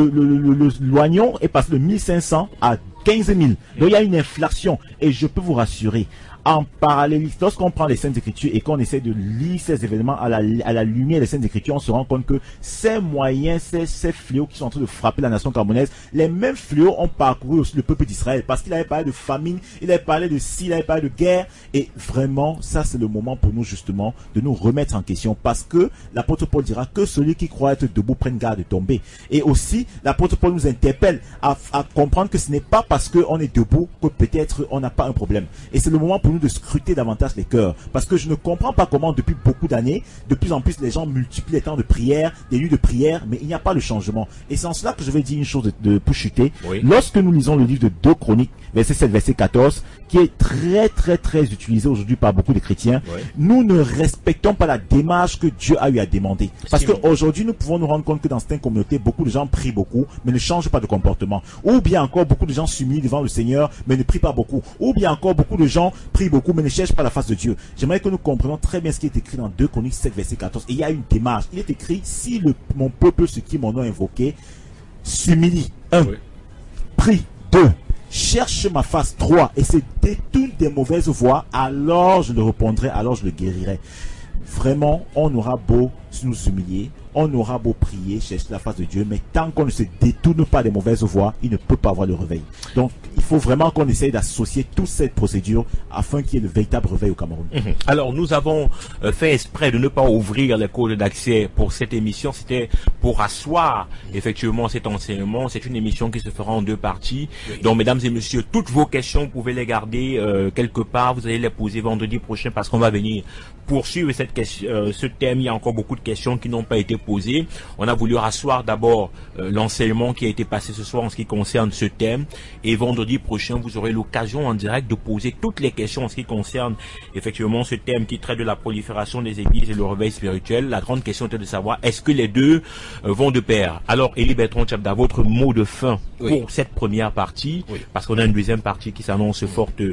L'oignon est passé de 1500 à 15 000. Donc il y a une inflation et je peux vous rassurer. En parallèle, lorsqu'on prend les Saintes Écritures et qu'on essaie de lire ces événements à la lumière des Saintes Écritures, on se rend compte que ces moyens, ces fléaux qui sont en train de frapper la nation camerounaise, les mêmes fléaux ont parcouru aussi le peuple d'Israël, parce qu'il avait parlé de famine, il avait parlé de ci, il avait parlé de guerre, et vraiment, ça c'est le moment pour nous justement de nous remettre en question, parce que l'apôtre Paul dira que celui qui croit être debout prenne garde de tomber. Et aussi, l'apôtre Paul nous interpelle à comprendre que ce n'est pas parce qu'on est debout que peut-être on n'a pas un problème. Et c'est le moment pour nous de scruter davantage les cœurs, parce que je ne comprends pas comment depuis beaucoup d'années, de plus en plus les gens multiplient les temps de prière, des nuits de prière, mais il n'y a pas de changement. Et c'est en cela que je vais dire une chose pour chuter. Oui. Lorsque nous lisons le livre de 2 Chroniques, verset 7, verset 14, qui est très utilisé aujourd'hui par beaucoup de chrétiens, oui, nous ne respectons pas la démarche que Dieu a eu à demander. Parce qu'aujourd'hui, nous pouvons nous rendre compte que dans certaines communautés, beaucoup de gens prient beaucoup, mais ne changent pas de comportement. Ou bien encore, beaucoup de gens s'humilient devant le Seigneur, mais ne prient pas beaucoup. Ou bien encore, beaucoup de gens prient beaucoup, mais ne cherchent pas la face de Dieu. J'aimerais que nous comprenions très bien ce qui est écrit dans 2 Chroniques 7, verset 14. Et il y a une démarche. Il est écrit, si mon peuple, ce qui mon nom invoqué, s'humilie. 1. Oui. Prie. 2. Cherche ma face. 3. Et se détourne des mauvaises voies, alors je le répondrai, alors je le guérirai. Vraiment, on aura beau nous humilier, on aura beau prier, chercher la face de Dieu, mais tant qu'on ne se détourne pas des mauvaises voies, il ne peut pas avoir le réveil. Donc, il faut vraiment qu'on essaye d'associer toute cette procédure afin qu'il y ait le véritable réveil au Cameroun. Alors, nous avons fait exprès de ne pas ouvrir les codes d'accès pour cette émission. C'était pour asseoir effectivement cet enseignement. C'est une émission qui se fera en 2 parties. Donc, mesdames et messieurs, toutes vos questions, vous pouvez les garder quelque part. Vous allez les poser vendredi prochain parce qu'on va venir poursuivre cette question, ce thème. Il y a encore beaucoup de questions qui n'ont pas été posées. On a voulu rasseoir d'abord l'enseignement qui a été passé ce soir en ce qui concerne ce thème. Et vendredi prochain, vous aurez l'occasion en direct de poser toutes les questions en ce qui concerne effectivement ce thème qui traite de la prolifération des églises et le réveil spirituel. La grande question était de savoir est-ce que les deux vont de pair. Alors, Élie Bertrand Tchabda, votre mot de fin pour cette première partie, parce qu'on a une deuxième partie qui s'annonce forte,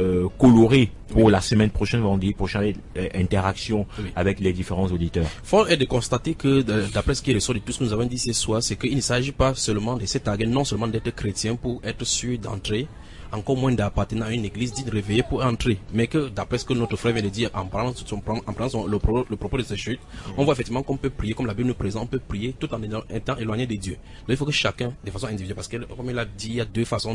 colorée pour la semaine prochaine, vendredi prochain, interaction avec les différents auditeurs. Fort est de constater que, d'après ce qui ressort de tout ce que nous avons dit ce soir, c'est qu'il ne s'agit pas seulement de cet target, non seulement d'être chrétien pour être sûr d'entrer, encore moins d'appartenir à une église dite réveillée pour entrer, mais que d'après ce que notre frère vient de dire en parlant le propos de ces chutes, on voit effectivement qu'on peut prier, comme la Bible nous présente, on peut prier tout en étant éloigné de Dieu. Donc il faut que chacun, de façon individuelle, parce que comme il a dit, il y a deux facettes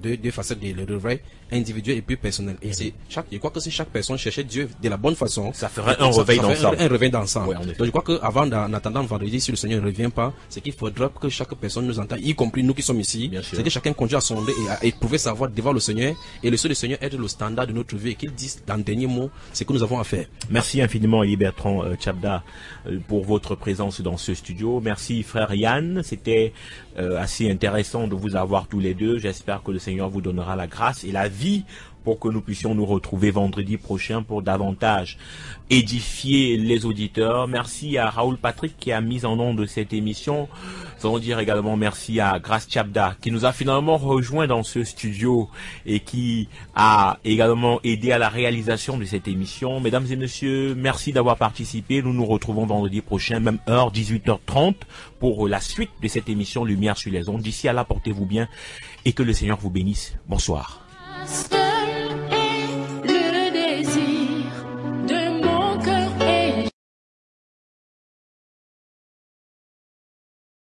de réveil, individuel et puis personnel. Et je crois que si chaque personne cherchait Dieu de la bonne façon, ça ferait un réveil d'ensemble. Un réveil d'ensemble. Donc je crois qu'avant, en attendant vendredi, si le Seigneur ne revient pas, c'est qu'il faudra que chaque personne nous entende, y compris nous qui sommes ici, c'est que chacun continue à sonder et prouver savoir devant le Seigneur, et le seul Seigneur être le standard de notre vie, et qu'il dise dans le dernier mot ce que nous avons à faire. Merci infiniment Élie Bertrand Tchabda pour votre présence dans ce studio. Merci frère Yann, c'était assez intéressant de vous avoir tous les deux. J'espère que le Seigneur vous donnera la grâce et la vie pour que nous puissions nous retrouver vendredi prochain pour davantage édifier les auditeurs. Merci à Raoul Patrick qui a mis en onde de cette émission. Nous allons dire également merci à Grace Tchabda qui nous a finalement rejoint dans ce studio et qui a également aidé à la réalisation de cette émission. Mesdames et messieurs, merci d'avoir participé. Nous nous retrouvons vendredi prochain, même heure, 18h30, pour la suite de cette émission Lumière sur les ondes. D'ici à là, portez-vous bien et que le Seigneur vous bénisse. Bonsoir.